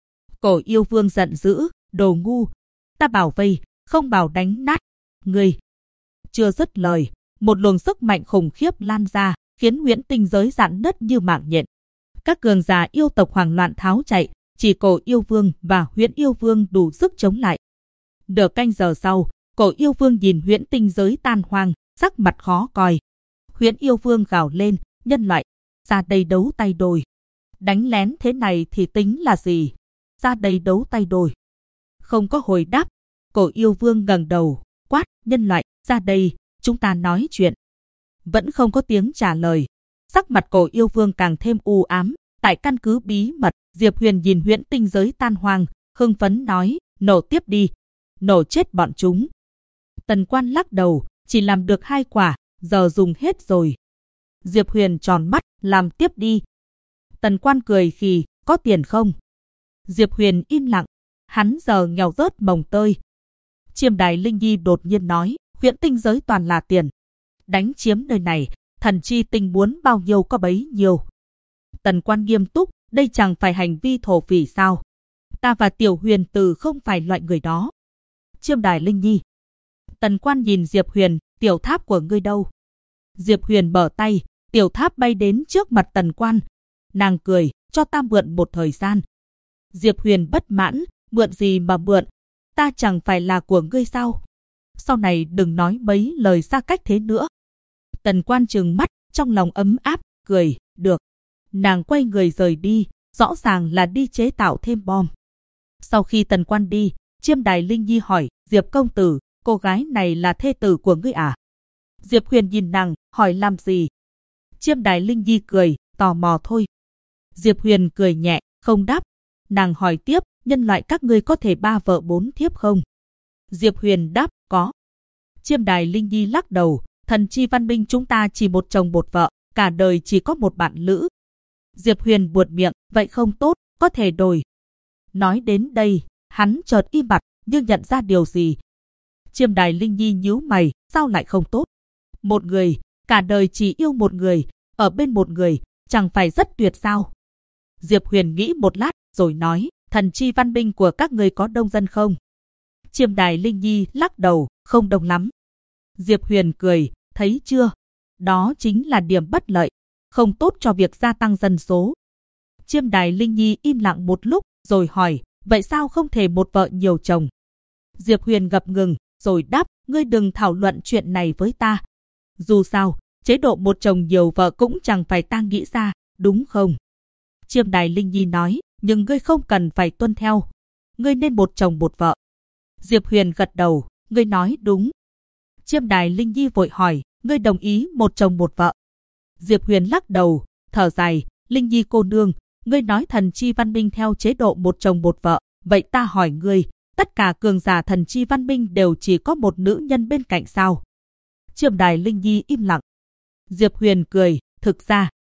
Cổ Yêu Vương giận dữ, đồ ngu. Ta bảo vây, không bảo đánh nát. Ngươi. Chưa dứt lời, một luồng sức mạnh khủng khiếp lan ra, khiến huyễn tinh giới rạn nứt như mạng nhện. Các cường giả yêu tộc hoảng loạn tháo chạy, chỉ Cổ Yêu Vương và Huyễn Yêu Vương đủ sức chống lại. Nửa canh giờ sau, Cổ Yêu Vương nhìn huyễn tinh giới tan hoang, sắc mặt khó coi. Huyễn Yêu Vương gào lên, nhân loại, ra đây đấu tay đôi. Đánh lén thế này thì tính là gì? Ra đây đấu tay đôi. Không có hồi đáp, Cổ Yêu Vương ngẩng đầu, quát, nhân loại, ra đây, chúng ta nói chuyện. Vẫn không có tiếng trả lời. Sắc mặt Cổ Yêu Vương càng thêm u ám. Tại căn cứ bí mật, Diệp Huyền nhìn huyễn tinh giới tan hoang, hưng phấn nói, nổ tiếp đi, nổ chết bọn chúng. Tần Quan lắc đầu, chỉ làm được 2 quả, giờ dùng hết rồi. Diệp Huyền tròn mắt, làm tiếp đi. Tần Quan cười khì, có tiền không? Diệp Huyền im lặng, hắn giờ nghèo rớt mồng tơi. Chiêm Đài Linh Nhi đột nhiên nói, huyễn tinh giới toàn là tiền. Đánh chiếm nơi này, thần chi tinh muốn bao nhiêu có bấy nhiêu. Tần Quan nghiêm túc, đây chẳng phải hành vi thổ phỉ sao? Ta và Tiểu Huyền Từ không phải loại người đó. Chiêm Đài Linh Nhi. Tần Quan nhìn Diệp Huyền, tiểu tháp của ngươi đâu? Diệp Huyền bở tay, tiểu tháp bay đến trước mặt Tần Quan. Nàng cười, cho ta mượn một thời gian. Diệp Huyền bất mãn, mượn gì mà mượn? Ta chẳng phải là của ngươi sao? Sau này đừng nói mấy lời xa cách thế nữa. Tần Quan trừng mắt, trong lòng ấm áp, cười, được. Nàng quay người rời đi, rõ ràng là đi chế tạo thêm bom. Sau khi Tần Quan đi, Chiêm Đài Linh Nhi hỏi, Diệp công tử, cô gái này là thê tử của ngươi à? Diệp Huyền nhìn nàng, hỏi làm gì? Chiêm Đài Linh Nhi cười, tò mò thôi. Diệp Huyền cười nhẹ, không đáp. Nàng hỏi tiếp, nhân loại các ngươi có thể 3 vợ 4 thiếp không? Diệp Huyền đáp, có. Chiêm Đài Linh Nhi lắc đầu, thần chi văn minh chúng ta chỉ một chồng một vợ, cả đời chỉ có một bạn lữ. Diệp Huyền buột miệng, vậy không tốt, có thể đổi. Nói đến đây, hắn chợt im bặt, nhưng nhận ra điều gì. Chiêm Đài Linh Nhi nhíu mày, sao lại không tốt? Một người, cả đời chỉ yêu một người, ở bên một người, chẳng phải rất tuyệt sao? Diệp Huyền nghĩ một lát, rồi nói, thần chi văn minh của các người có đông dân không? Chiêm Đài Linh Nhi lắc đầu, không đông lắm. Diệp Huyền cười, thấy chưa? Đó chính là điểm bất lợi, không tốt cho việc gia tăng dân số. Chiêm Đài Linh Nhi im lặng một lúc, rồi hỏi, vậy sao không thể một vợ nhiều chồng? Diệp Huyền ngập ngừng, rồi đáp, ngươi đừng thảo luận chuyện này với ta. Dù sao, chế độ một chồng nhiều vợ cũng chẳng phải ta nghĩ ra, đúng không? Chiêm Đài Linh Nhi nói, nhưng ngươi không cần phải tuân theo. Ngươi nên một chồng một vợ. Diệp Huyền gật đầu, ngươi nói đúng. Chiêm Đài Linh Nhi vội hỏi, ngươi đồng ý một chồng một vợ? Diệp Huyền lắc đầu, thở dài, Linh Nhi cô nương, ngươi nói thần chi văn minh theo chế độ một chồng một vợ, vậy ta hỏi ngươi, tất cả cường giả thần chi văn minh đều chỉ có một nữ nhân bên cạnh sao? Chiêm Đài Linh Nhi im lặng. Diệp Huyền cười, thực ra,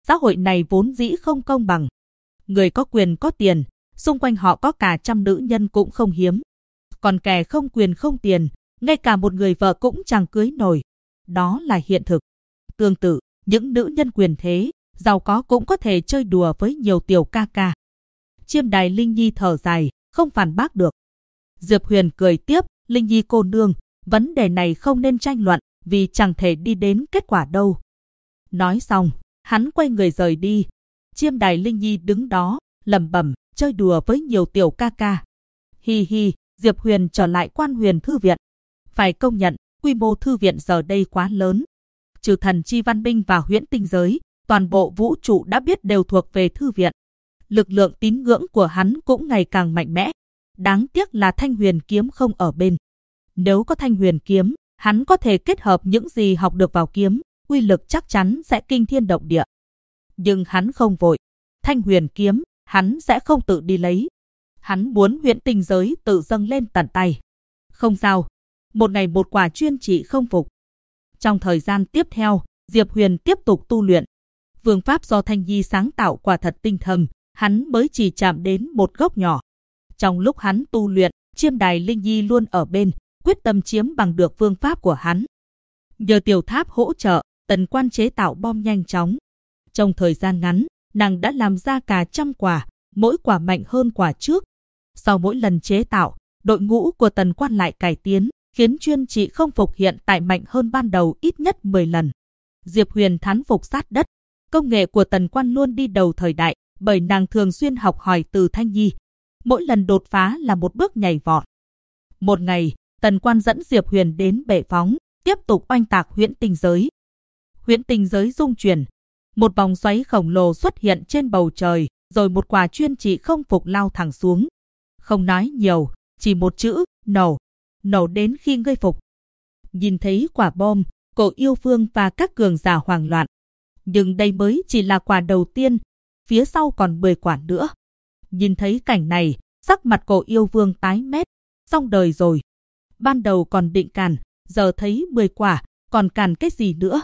Xã hội này vốn dĩ không công bằng. Người có quyền có tiền, xung quanh họ có cả trăm nữ nhân cũng không hiếm. Còn kẻ không quyền không tiền, ngay cả một người vợ cũng chẳng cưới nổi. Đó là hiện thực. Tương tự, những nữ nhân quyền thế, giàu có cũng có thể chơi đùa với nhiều tiểu ca ca. Chiêm Đài Linh Nhi thở dài, không phản bác được. Diệp Huyền cười tiếp, Linh Nhi cô nương, vấn đề này không nên tranh luận, vì chẳng thể đi đến kết quả đâu. Nói xong, hắn quay người rời đi. Chiêm Đài Linh Nhi đứng đó, lẩm bẩm, chơi đùa với nhiều tiểu ca ca. Hi hi, Diệp Huyền trở lại Quan Huyền Thư Viện. Phải công nhận, quy mô thư viện giờ đây quá lớn. Trừ thần chi văn minh và huyễn tinh giới, toàn bộ vũ trụ đã biết đều thuộc về thư viện. Lực lượng tín ngưỡng của hắn cũng ngày càng mạnh mẽ. Đáng tiếc là Thanh Huyền kiếm không ở bên. Nếu có Thanh Huyền kiếm, hắn có thể kết hợp những gì học được vào kiếm, uy lực chắc chắn sẽ kinh thiên động địa. Nhưng hắn không vội. Thanh Huyền kiếm, hắn sẽ không tự đi lấy. Hắn muốn huyễn tinh giới tự dâng lên tận tay. Không sao, một ngày một quả chuyên trị không phục. Trong thời gian tiếp theo, Diệp Huyền tiếp tục tu luyện. Phương pháp do Thanh Nhi sáng tạo quả thật tinh thâm, hắn mới chỉ chạm đến một gốc nhỏ. Trong lúc hắn tu luyện, Chiêm Đài Linh Nhi luôn ở bên, quyết tâm chiếm bằng được phương pháp của hắn. Nhờ tiểu tháp hỗ trợ, Tần Quan chế tạo bom nhanh chóng. Trong thời gian ngắn, nàng đã làm ra cả 100 quả, mỗi quả mạnh hơn quả trước. Sau mỗi lần chế tạo, đội ngũ của Tần Quan lại cải tiến, khiến chuyên trị không phục hiện tại mạnh hơn ban đầu ít nhất 10 lần. Diệp Huyền thán phục sát đất. Công nghệ của Tần Quan luôn đi đầu thời đại, bởi nàng thường xuyên học hỏi từ Thanh Nhi. Mỗi lần đột phá là một bước nhảy vọt. Một ngày, Tần Quan dẫn Diệp Huyền đến bệ phóng, tiếp tục oanh tạc huyễn tinh giới. Huyễn tinh giới rung chuyển. Một vòng xoáy khổng lồ xuất hiện trên bầu trời, rồi một quả chuyên trị không phục lao thẳng xuống. Không nói nhiều, chỉ một chữ, nổ. Nổ đến khi ngươi phục. Nhìn thấy quả bom, Cổ Yêu Vương và các cường giả hoảng loạn. Nhưng đây mới chỉ là quả đầu tiên, phía sau còn 10 quả nữa. Nhìn thấy cảnh này, sắc mặt Cổ Yêu Vương tái mét, xong đời rồi. Ban đầu còn định càn, giờ thấy 10 quả, còn càn cái gì nữa.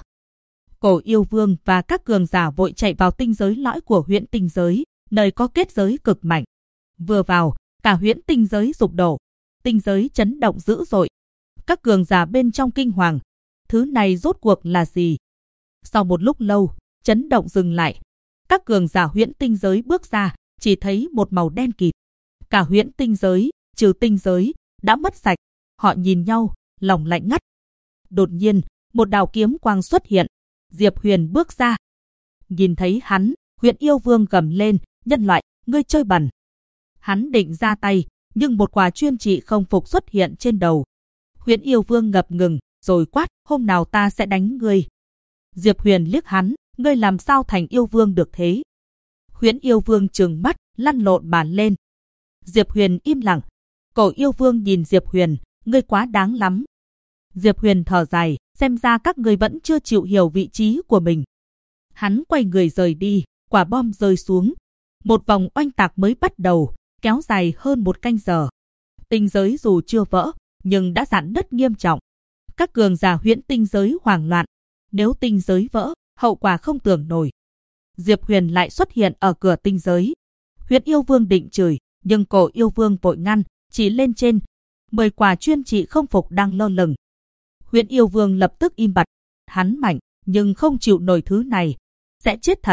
Cổ Yêu Vương và các cường giả vội chạy vào tinh giới lõi của huyễn tinh giới, nơi có kết giới cực mạnh. Vừa vào, cả huyễn tinh giới sụp đổ, tinh giới chấn động dữ dội. Các cường giả bên trong kinh hoàng, thứ này rốt cuộc là gì? Sau một lúc lâu, chấn động dừng lại. Các cường giả huyễn tinh giới bước ra, chỉ thấy một màu đen kịt. Cả huyễn tinh giới, trừ tinh giới, đã mất sạch. Họ nhìn nhau, lòng lạnh ngắt. Đột nhiên, một đạo kiếm quang xuất hiện. Diệp Huyền bước ra. Nhìn thấy hắn, Huyễn Yêu Vương gầm lên, nhân loại, ngươi chơi bẩn. Hắn định ra tay, nhưng một quả chuyên trị không phục xuất hiện trên đầu. Huyễn Yêu Vương ngập ngừng, rồi quát, hôm nào ta sẽ đánh ngươi. Diệp Huyền liếc hắn, ngươi làm sao thành yêu vương được thế? Huyễn Yêu Vương trừng mắt, lăn lộn mà lên. Diệp Huyền im lặng. Cổ Yêu Vương nhìn Diệp Huyền, ngươi quá đáng lắm. Diệp Huyền thở dài, xem ra các ngươi vẫn chưa chịu hiểu vị trí của mình. Hắn quay người rời đi, quả bom rơi xuống. Một vòng oanh tạc mới bắt đầu, kéo dài hơn 1 canh giờ. Tinh giới dù chưa vỡ, nhưng đã rạn nứt nghiêm trọng. Các cường giả huyễn tinh giới hoảng loạn. Nếu tinh giới vỡ, hậu quả không tưởng nổi. Diệp Huyền lại xuất hiện ở cửa tinh giới. Huyễn Yêu Vương định chửi, nhưng Cổ Yêu Vương vội ngăn, chỉ lên trên. 10 quả chuyên trị không phục đang lơ lửng. Huyễn Yêu Vương lập tức im bặt. Hắn mạnh, nhưng không chịu nổi thứ này. Sẽ chết thật.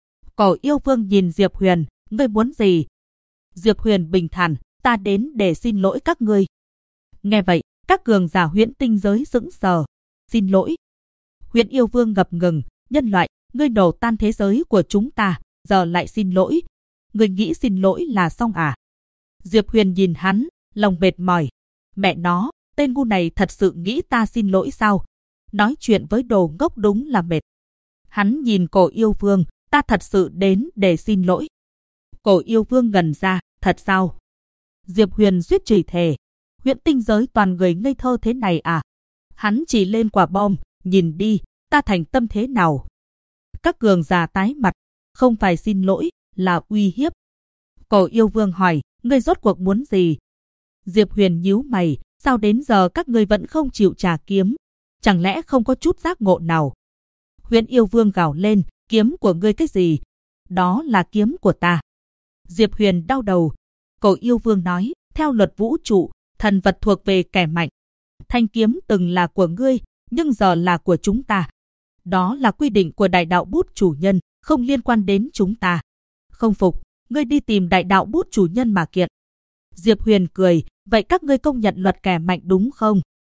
Cổ Yêu Vương nhìn Diệp Huyền, ngươi muốn gì? Diệp Huyền bình thản, ta đến để xin lỗi các ngươi. Nghe vậy, các cường giả huyễn tinh giới sững sờ. Xin lỗi. Huyễn Yêu Vương ngập ngừng, nhân loại, ngươi đổ tan thế giới của chúng ta, giờ lại xin lỗi. Ngươi nghĩ xin lỗi là xong à? Diệp Huyền nhìn hắn, lòng mệt mỏi. Mẹ nó, tên ngu này thật sự nghĩ ta xin lỗi sao? Nói chuyện với đồ ngốc đúng là mệt. Hắn nhìn Cổ Yêu Vương, ta thật sự đến để xin lỗi. Cổ Yêu Vương ngần ra, thật sao? Diệp Huyền suýt chửi thề. Huyễn tinh giới toàn người ngây thơ thế này à? Hắn chỉ lên quả bom, nhìn đi, ta thành tâm thế nào? Các cường giả tái mặt, không phải xin lỗi, là uy hiếp. Cổ Yêu Vương hỏi, ngươi rốt cuộc muốn gì? Diệp Huyền nhíu mày, sao đến giờ các ngươi vẫn không chịu trả kiếm? Chẳng lẽ không có chút giác ngộ nào? Huyễn Yêu Vương gào lên, Kiếm của ngươi cái gì? Đó là kiếm của ta. Diệp Huyền đau đầu. Cổ yêu vương nói, theo luật vũ trụ, thần vật thuộc về kẻ mạnh. Thanh kiếm từng là của ngươi, nhưng giờ là của chúng ta. Đó là quy định của đại đạo bút chủ nhân, không liên quan đến chúng ta. Không phục, ngươi đi tìm đại đạo bút chủ nhân mà kiện. Diệp Huyền cười, vậy các ngươi công nhận luật kẻ mạnh đúng không?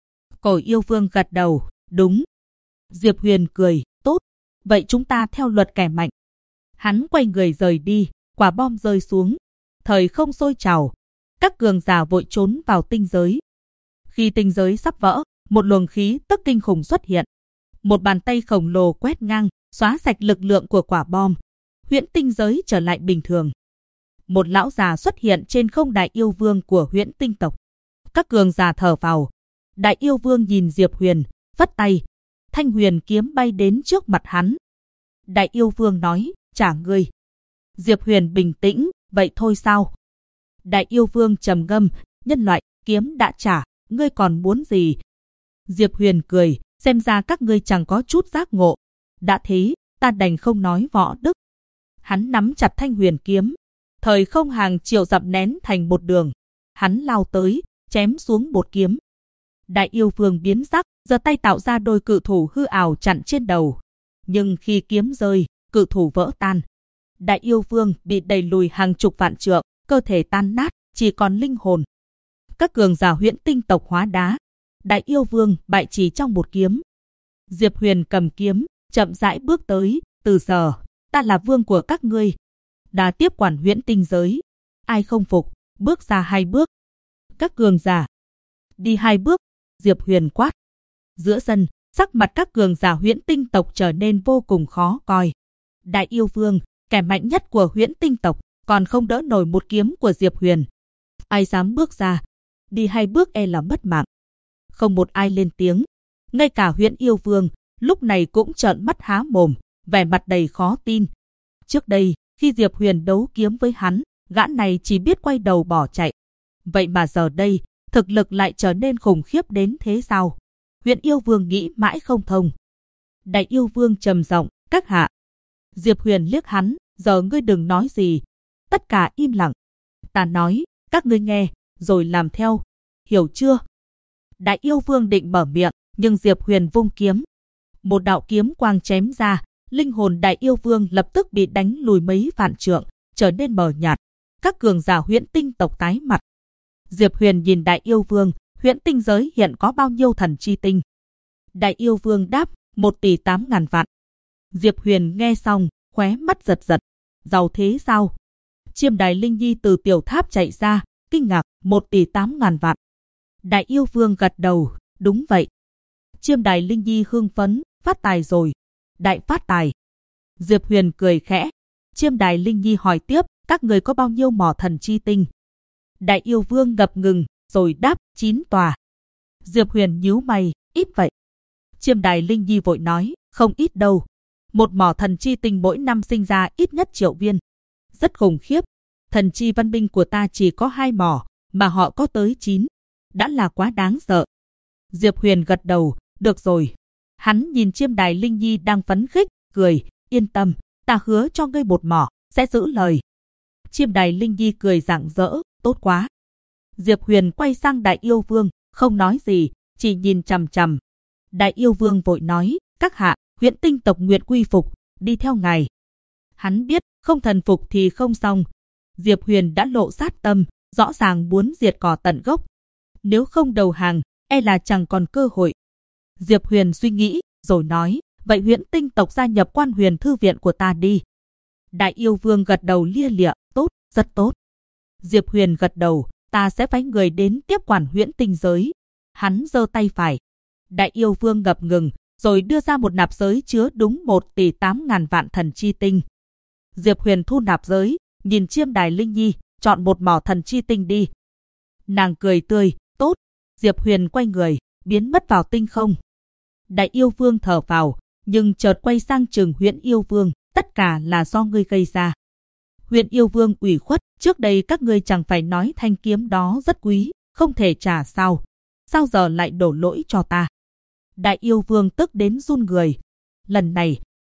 Cổ yêu vương gật đầu, đúng. Diệp Huyền cười, tốt, vậy chúng ta theo luật kẻ mạnh. Hắn quay người rời đi, quả bom rơi xuống. Thời không sôi trào, các cường giả vội trốn vào tinh giới. Khi tinh giới sắp vỡ, một luồng khí tức kinh khủng xuất hiện. Một bàn tay khổng lồ quét ngang, xóa sạch lực lượng của quả bom. Huyễn tinh giới trở lại bình thường. Một lão già xuất hiện trên không đại yêu vương của huyễn tinh tộc. Các cường giả thở phào. Đại yêu vương nhìn Diệp Huyền, vất tay. Thanh huyền kiếm bay đến trước mặt hắn. Đại yêu vương nói, trả ngươi. Diệp Huyền bình tĩnh, vậy thôi sao? Đại yêu vương trầm ngâm, nhân loại, kiếm đã trả, ngươi còn muốn gì? Diệp Huyền cười, xem ra các ngươi chẳng có chút giác ngộ. Đã thế, ta đành không nói võ đức. Hắn nắm chặt thanh huyền kiếm. Thời không hàng triệu dặm nén thành một đường. Hắn lao tới, chém xuống một kiếm. Đại yêu vương biến sắc, giơ tay tạo ra đôi cự thủ hư ảo chặn trên đầu. Nhưng khi kiếm rơi, cự thủ vỡ tan. Đại yêu vương bị đẩy lùi hàng chục vạn trượng, cơ thể tan nát, chỉ còn linh hồn. Các cường giả huyễn tinh tộc hóa đá. Đại yêu vương bại chỉ trong một kiếm. Diệp Huyền cầm kiếm, chậm rãi bước tới, từ giờ, ta là vương của các ngươi. Đã tiếp quản huyễn tinh giới. Ai không phục, bước ra 2 bước. Các cường giả đi 2 bước, Diệp Huyền quát. Giữa sân, sắc mặt các cường giả huyễn tinh tộc trở nên vô cùng khó coi. Đại yêu vương, kẻ mạnh nhất của huyễn tinh tộc, còn không đỡ nổi một kiếm của Diệp Huyền. Ai dám bước ra, đi 2 bước e là mất mạng. Không một ai lên tiếng. Ngay cả huyễn yêu vương, lúc này cũng trợn mắt há mồm, vẻ mặt đầy khó tin. Trước đây, khi Diệp Huyền đấu kiếm với hắn, gã này chỉ biết quay đầu bỏ chạy. Vậy mà giờ đây, thực lực lại trở nên khủng khiếp đến thế sao? Huyễn yêu vương nghĩ mãi không thông. Đại yêu vương trầm giọng, các hạ. Diệp Huyền liếc hắn, giờ ngươi đừng nói gì. Tất cả im lặng. Ta nói, các ngươi nghe, rồi làm theo. Hiểu chưa? Đại yêu vương định mở miệng, nhưng Diệp Huyền vung kiếm. Một đạo kiếm quang chém ra, linh hồn đại yêu vương lập tức bị đánh lùi mấy vạn trượng, trở nên mờ nhạt. Các cường giả huyễn tinh tộc tái mặt. Diệp Huyền nhìn đại yêu vương, huyễn tinh giới hiện có bao nhiêu thần chi tinh? Đại yêu vương đáp, 1 tỷ 8 ngàn vạn. Diệp Huyền nghe xong, khóe mắt giật giật. Giàu thế sao? Chiêm Đài Linh Nhi từ tiểu tháp chạy ra, kinh ngạc, 1 tỷ 8 ngàn vạn. Đại yêu vương gật đầu, đúng vậy. Chiêm Đài Linh Nhi hưng phấn, phát tài rồi. Đại phát tài. Diệp Huyền cười khẽ. Chiêm Đài Linh Nhi hỏi tiếp, các người có bao nhiêu mỏ thần chi tinh? Đại yêu vương ngập ngừng, rồi đáp, 9 tòa. Diệp Huyền nhíu mày, ít vậy. Chiêm Đài Linh Nhi vội nói, không ít đâu. Một mỏ thần chi tinh mỗi năm sinh ra ít nhất 1 triệu viên. Rất khủng khiếp. Thần chi văn minh của ta chỉ có 2 mỏ, mà họ có tới 9. Đã là quá đáng sợ. Diệp Huyền gật đầu, được rồi. Hắn nhìn Chiêm Đài Linh Nhi đang phấn khích, cười, yên tâm, ta hứa cho ngươi 1 mỏ, sẽ giữ lời. Chiêm Đài Linh Nhi cười rạng rỡ, tốt quá. Diệp Huyền quay sang Đại yêu vương, không nói gì, chỉ nhìn chằm chằm. Đại yêu vương vội nói, các hạ, huyễn tinh tộc nguyện quy phục, đi theo ngài. Hắn biết, không thần phục thì không xong. Diệp Huyền đã lộ sát tâm, rõ ràng muốn diệt cỏ tận gốc. Nếu không đầu hàng, e là chẳng còn cơ hội. Diệp Huyền suy nghĩ, rồi nói, vậy huyễn tinh tộc gia nhập Quan Huyền Thư viện của ta đi. Đại yêu vương gật đầu lia lịa, tốt, rất tốt. Diệp Huyền gật đầu, ta sẽ phái người đến tiếp quản huyễn tinh giới. Hắn giơ tay phải. Đại yêu vương ngập ngừng, rồi đưa ra một nạp giới chứa đúng 1 tỷ 8 ngàn vạn thần chi tinh. Diệp Huyền thu nạp giới, nhìn Chiêm Đài Linh Nhi, chọn 1 mỏ thần chi tinh đi. Nàng cười tươi, tốt. Diệp Huyền quay người, biến mất vào tinh không. Đại yêu vương thở phào, nhưng chợt quay sang trừng Huyễn yêu vương, tất cả là do ngươi gây ra. Huyễn yêu vương ủy khuất, trước đây các ngươi chẳng phải nói thanh kiếm đó rất quý, không thể trả sao? Sao giờ lại đổ lỗi cho ta? Đại yêu vương tức đến run người. Lần này,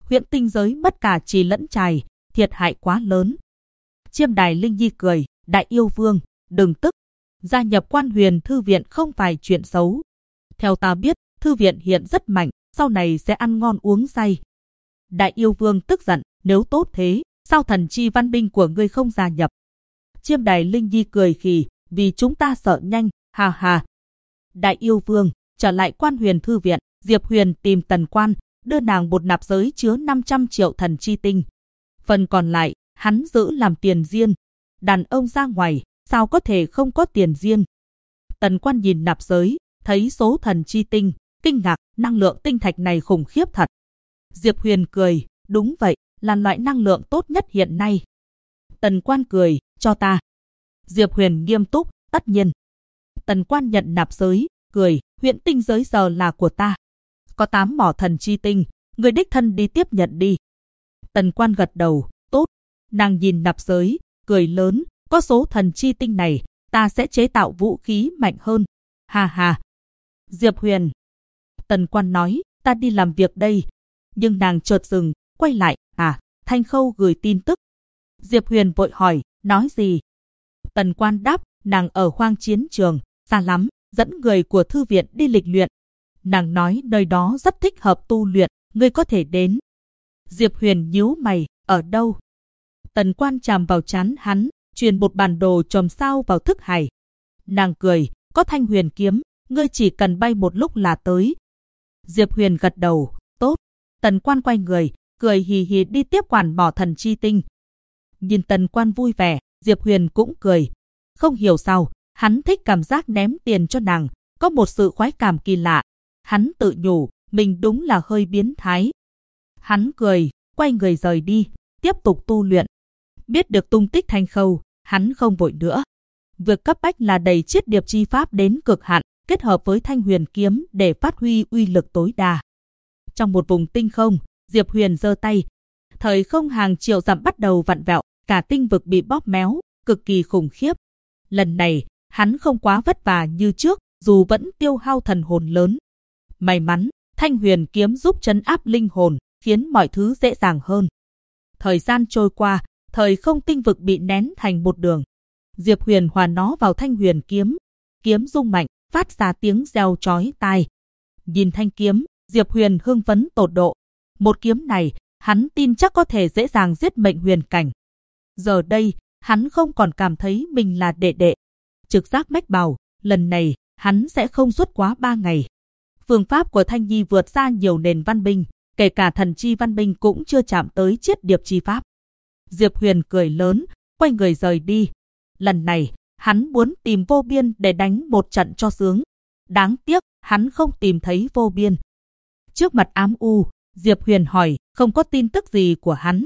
Huyễn tinh giới mất cả trì lẫn trài, thiệt hại quá lớn. Chiêm Đài Linh Nhi cười, Đại yêu vương, đừng tức. Gia nhập Quan Huyền Thư viện không phải chuyện xấu. Theo ta biết, thư viện hiện rất mạnh, sau này sẽ ăn ngon uống say. Đại yêu vương tức giận, nếu tốt thế, sao thần chi văn binh của ngươi không gia nhập? Chiêm Đài Linh Nhi cười khì, vì chúng ta sợ nhanh, ha ha. Đại yêu vương, trở lại Quan Huyền Thư viện, Diệp Huyền tìm Tần Quan, đưa nàng một nạp giới chứa 500 triệu thần chi tinh. Phần còn lại, hắn giữ làm tiền riêng. Đàn ông ra ngoài, sao có thể không có tiền riêng? Tần Quan nhìn nạp giới, thấy số thần chi tinh, kinh ngạc, năng lượng tinh thạch này khủng khiếp thật. Diệp Huyền cười, đúng vậy, là loại năng lượng tốt nhất hiện nay. Tần Quan cười, cho ta. Diệp Huyền nghiêm túc, tất nhiên. Tần Quan nhận nạp giới, cười, huyễn tinh giới giờ là của ta. Có 8 mỏ thần chi tinh, người đích thân đi tiếp nhận đi. Tần Quan gật đầu, tốt. Nàng nhìn nạp giới, cười lớn, có số thần chi tinh này, ta sẽ chế tạo vũ khí mạnh hơn. Ha ha. Diệp Huyền. Tần Quan nói, ta đi làm việc đây. Nhưng nàng chợt dừng, quay lại, Thanh Khâu gửi tin tức. Diệp Huyền vội hỏi, nói gì? Tần Quan đáp, nàng ở hoang chiến trường, xa lắm, dẫn người của thư viện đi lịch luyện. Nàng nói nơi đó rất thích hợp tu luyện, ngươi có thể đến. Diệp Huyền nhíu mày, ở đâu? Tần Quan chạm vào trán hắn, truyền một bản đồ chòm sao vào thức hải. Nàng cười, có Thanh Huyền kiếm, ngươi chỉ cần bay một lúc là tới. Diệp Huyền gật đầu, tốt. Tần Quan quay người, cười hì hì đi tiếp quản mỏ thần chi tinh. Nhìn Tần Quan vui vẻ, Diệp Huyền cũng cười. Không hiểu sao, hắn thích cảm giác ném tiền cho nàng, có một sự khoái cảm kỳ lạ. Hắn tự nhủ, mình đúng là hơi biến thái. Hắn cười, quay người rời đi, tiếp tục tu luyện. Biết được tung tích Thanh Khâu, hắn không vội nữa. Việc cấp bách là đẩy chiết điệp chi pháp đến cực hạn, kết hợp với Thanh Huyền kiếm để phát huy uy lực tối đa. Trong một vùng tinh không, Diệp Huyền giơ tay. Thời không hàng triệu dặm bắt đầu vặn vẹo, cả tinh vực bị bóp méo, cực kỳ khủng khiếp. Lần này, hắn không quá vất vả như trước, dù vẫn tiêu hao thần hồn lớn. May mắn, Thanh Huyền kiếm giúp trấn áp linh hồn, khiến mọi thứ dễ dàng hơn. Thời gian trôi qua, thời không tinh vực bị nén thành một đường. Diệp Huyền hòa nó vào Thanh Huyền kiếm. Kiếm rung mạnh, phát ra tiếng reo chói tai. Nhìn thanh kiếm, Diệp Huyền hưng phấn tột độ. Một kiếm này, hắn tin chắc có thể dễ dàng giết mệnh huyền cảnh. Giờ đây, hắn không còn cảm thấy mình là đệ đệ. Trực giác mách bảo, lần này, hắn sẽ không suốt quá 3 ngày. Phương pháp của Thanh Nhi vượt ra nhiều nền văn binh, kể cả thần chi văn binh cũng chưa chạm tới chiết điệp chi pháp. Diệp Huyền cười lớn, quay người rời đi. Lần này, hắn muốn tìm Vô Biên để đánh một trận cho sướng. Đáng tiếc, hắn không tìm thấy Vô Biên. Trước mặt Ám U, Diệp Huyền hỏi, không có tin tức gì của hắn.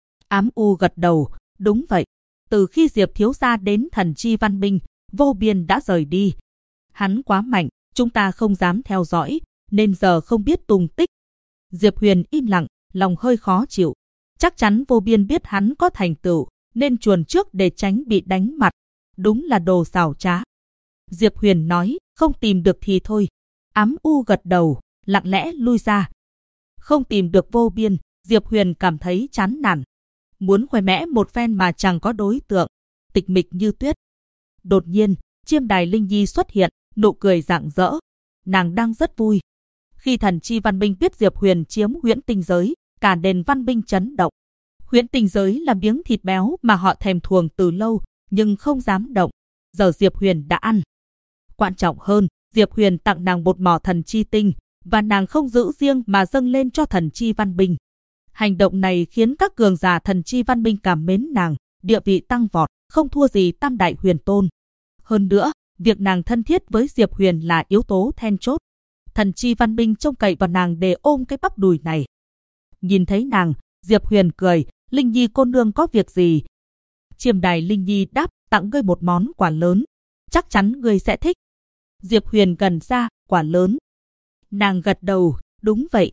Ám U gật đầu, đúng vậy. Từ khi Diệp thiếu gia đến thần chi văn binh, Vô Biên đã rời đi. Hắn quá mạnh, chúng ta không dám theo dõi, nên giờ không biết tung tích. Diệp Huyền im lặng, lòng hơi khó chịu. Chắc chắn Vô Biên biết hắn có thành tựu, nên chuồn trước để tránh bị đánh mặt. Đúng là đồ xảo trá. Diệp Huyền nói, không tìm được thì thôi. Ám U gật đầu, lặng lẽ lui ra. Không tìm được Vô Biên, Diệp Huyền cảm thấy chán nản. Muốn khoe mẽ một phen mà chẳng có đối tượng. Tịch mịch như tuyết. Đột nhiên, Chiêm Đài Linh Nhi xuất hiện, nụ cười rạng rỡ. Nàng đang rất vui. Khi thần chi văn binh biết Diệp Huyền chiếm huyễn tinh giới, cả nền văn binh chấn động. Huyễn tinh giới là miếng thịt béo mà họ thèm thuồng từ lâu, nhưng không dám động. Giờ Diệp Huyền đã ăn. Quan trọng hơn, Diệp Huyền tặng nàng một mỏ thần chi tinh, và nàng không giữ riêng mà dâng lên cho thần chi văn binh. Hành động này khiến các cường giả thần chi văn binh cảm mến nàng, địa vị tăng vọt, không thua gì Tam Đại Huyền Tôn. Hơn nữa, việc nàng thân thiết với Diệp Huyền là yếu tố then chốt. Thần chi văn binh trông cậy vào nàng để ôm cái bắp đùi này. Nhìn thấy nàng, Diệp Huyền cười, Linh Nhi cô nương có việc gì? Chiêm Đài Linh Nhi đáp, tặng ngươi một món quà lớn. Chắc chắn ngươi sẽ thích. Diệp Huyền gần ra, quà lớn. Nàng gật đầu, đúng vậy.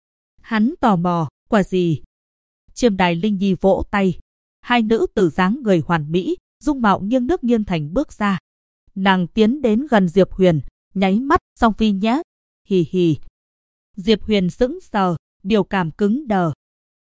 Hắn tò mò, quà gì? Chiêm Đài Linh Nhi vỗ tay. Hai nữ tử dáng người hoàn mỹ, dung mạo nghiêng nước nghiêng thành bước ra. Nàng tiến đến gần Diệp Huyền, nháy mắt, song phi nhé. Hì hì. Diệp Huyền sững sờ, biểu cảm cứng đờ.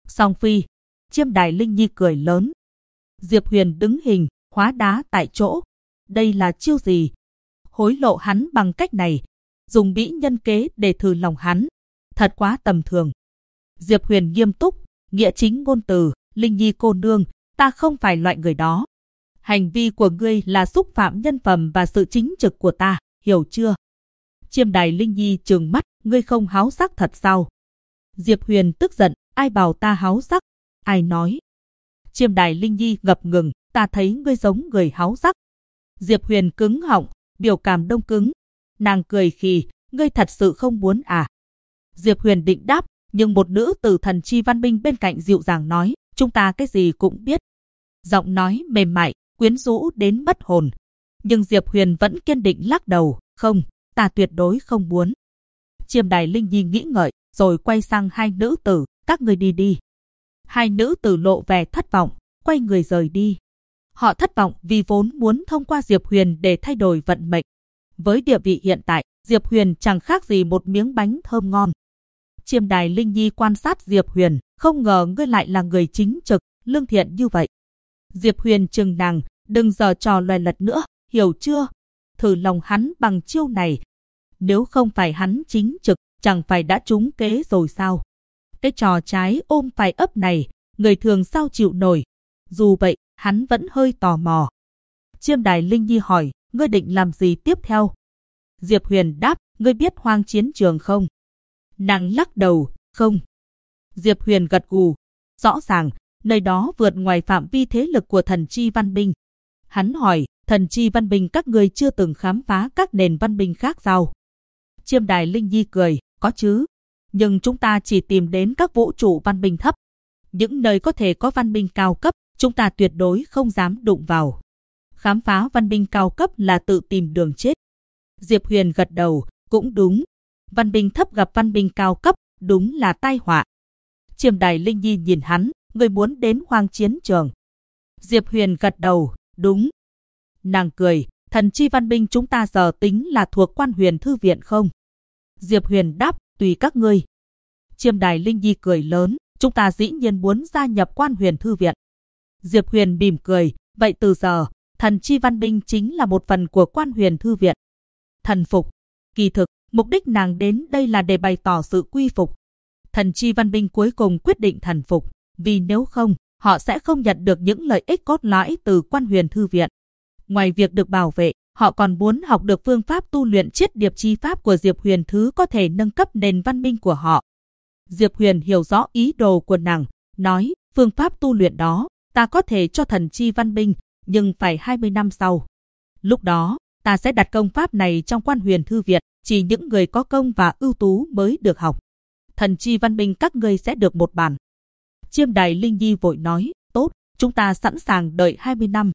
Song phi. Chiêm Đài Linh Nhi cười lớn. Diệp Huyền đứng hình, hóa đá tại chỗ. Đây là chiêu gì? Hối lộ hắn bằng cách này, dùng bỹ nhân kế để thử lòng hắn. Thật quá tầm thường. Diệp Huyền nghiêm túc, nghĩa chính ngôn từ, Linh Nhi cô nương, ta không phải loại người đó. Hành vi của ngươi là xúc phạm nhân phẩm và sự chính trực của ta, hiểu chưa? Chiêm Đài Linh Nhi trừng mắt, ngươi không háo sắc thật sao? Diệp Huyền tức giận, ai bảo ta háo sắc? Ai nói? Chiêm Đài Linh Nhi ngập ngừng, ta thấy ngươi giống người háo sắc. Diệp Huyền cứng họng, biểu cảm đông cứng. Nàng cười khì, ngươi thật sự không muốn à? Diệp Huyền định đáp, nhưng một nữ tử thần chi văn minh bên cạnh dịu dàng nói, chúng ta cái gì cũng biết. Giọng nói mềm mại, quyến rũ đến mất hồn. Nhưng Diệp Huyền vẫn kiên định lắc đầu, không, ta tuyệt đối không muốn. Chiêm Đài Linh Nhi nghĩ ngợi, rồi quay sang hai nữ tử, các người đi đi. Hai nữ tử lộ vẻ thất vọng, quay người rời đi. Họ thất vọng vì vốn muốn thông qua Diệp Huyền để thay đổi vận mệnh. Với địa vị hiện tại, Diệp Huyền chẳng khác gì một miếng bánh thơm ngon. Chiêm Đài Linh Nhi quan sát Diệp Huyền, không ngờ ngươi lại là người chính trực, lương thiện như vậy. Diệp Huyền trừng nàng, đừng giở trò loè lật nữa, hiểu chưa? Thử lòng hắn bằng chiêu này. Nếu không phải hắn chính trực, chẳng phải đã trúng kế rồi sao? Cái trò trái ôm phải ấp này, người thường sao chịu nổi? Dù vậy, hắn vẫn hơi tò mò. Chiêm Đài Linh Nhi hỏi, ngươi định làm gì tiếp theo? Diệp Huyền đáp, ngươi biết Hoang Chiến Trường không? Nàng lắc đầu, không. Diệp Huyền gật gù, rõ ràng, nơi đó vượt ngoài phạm vi thế lực của thần chi văn minh. Hắn hỏi, thần chi văn minh các ngươi chưa từng khám phá các nền văn minh khác sao? Chiêm Đài Linh Nhi cười, có chứ. Nhưng chúng ta chỉ tìm đến các vũ trụ văn minh thấp. Những nơi có thể có văn minh cao cấp, chúng ta tuyệt đối không dám đụng vào. Khám phá văn minh cao cấp là tự tìm đường chết. Diệp Huyền gật đầu, cũng đúng. Văn minh thấp gặp văn minh cao cấp, đúng là tai họa. Chiêm Đài Linh Nhi nhìn hắn, người muốn đến Hoang Chiến Trường. Diệp Huyền gật đầu, đúng. Nàng cười, thần chi văn minh chúng ta giờ tính là thuộc Quan Huyền Thư Viện không? Diệp Huyền đáp, tùy các ngươi. Chiêm Đài Linh Nhi cười lớn, chúng ta dĩ nhiên muốn gia nhập Quan Huyền Thư Viện. Diệp Huyền mỉm cười, vậy từ giờ, thần chi văn minh chính là một phần của Quan Huyền Thư Viện. Thần phục. Kỳ thực, mục đích nàng đến đây là để bày tỏ sự quy phục. Thần chi văn minh cuối cùng quyết định thần phục, vì nếu không, họ sẽ không nhận được những lợi ích cốt lõi từ Quan Huyền Thư Viện. Ngoài việc được bảo vệ, họ còn muốn học được phương pháp tu luyện chiết điệp chi pháp của Diệp Huyền, thứ có thể nâng cấp nền văn minh của họ. Diệp Huyền hiểu rõ ý đồ của nàng, nói, phương pháp tu luyện đó, ta có thể cho thần chi văn minh, nhưng phải 20 năm sau. Lúc đó, ta sẽ đặt công pháp này trong Quan Huyền Thư Viện, chỉ những người có công và ưu tú mới được học. Thần chi văn minh các ngươi sẽ được một bàn. Chiêm Đài Linh Nhi vội nói, tốt, chúng ta sẵn sàng đợi 20 năm.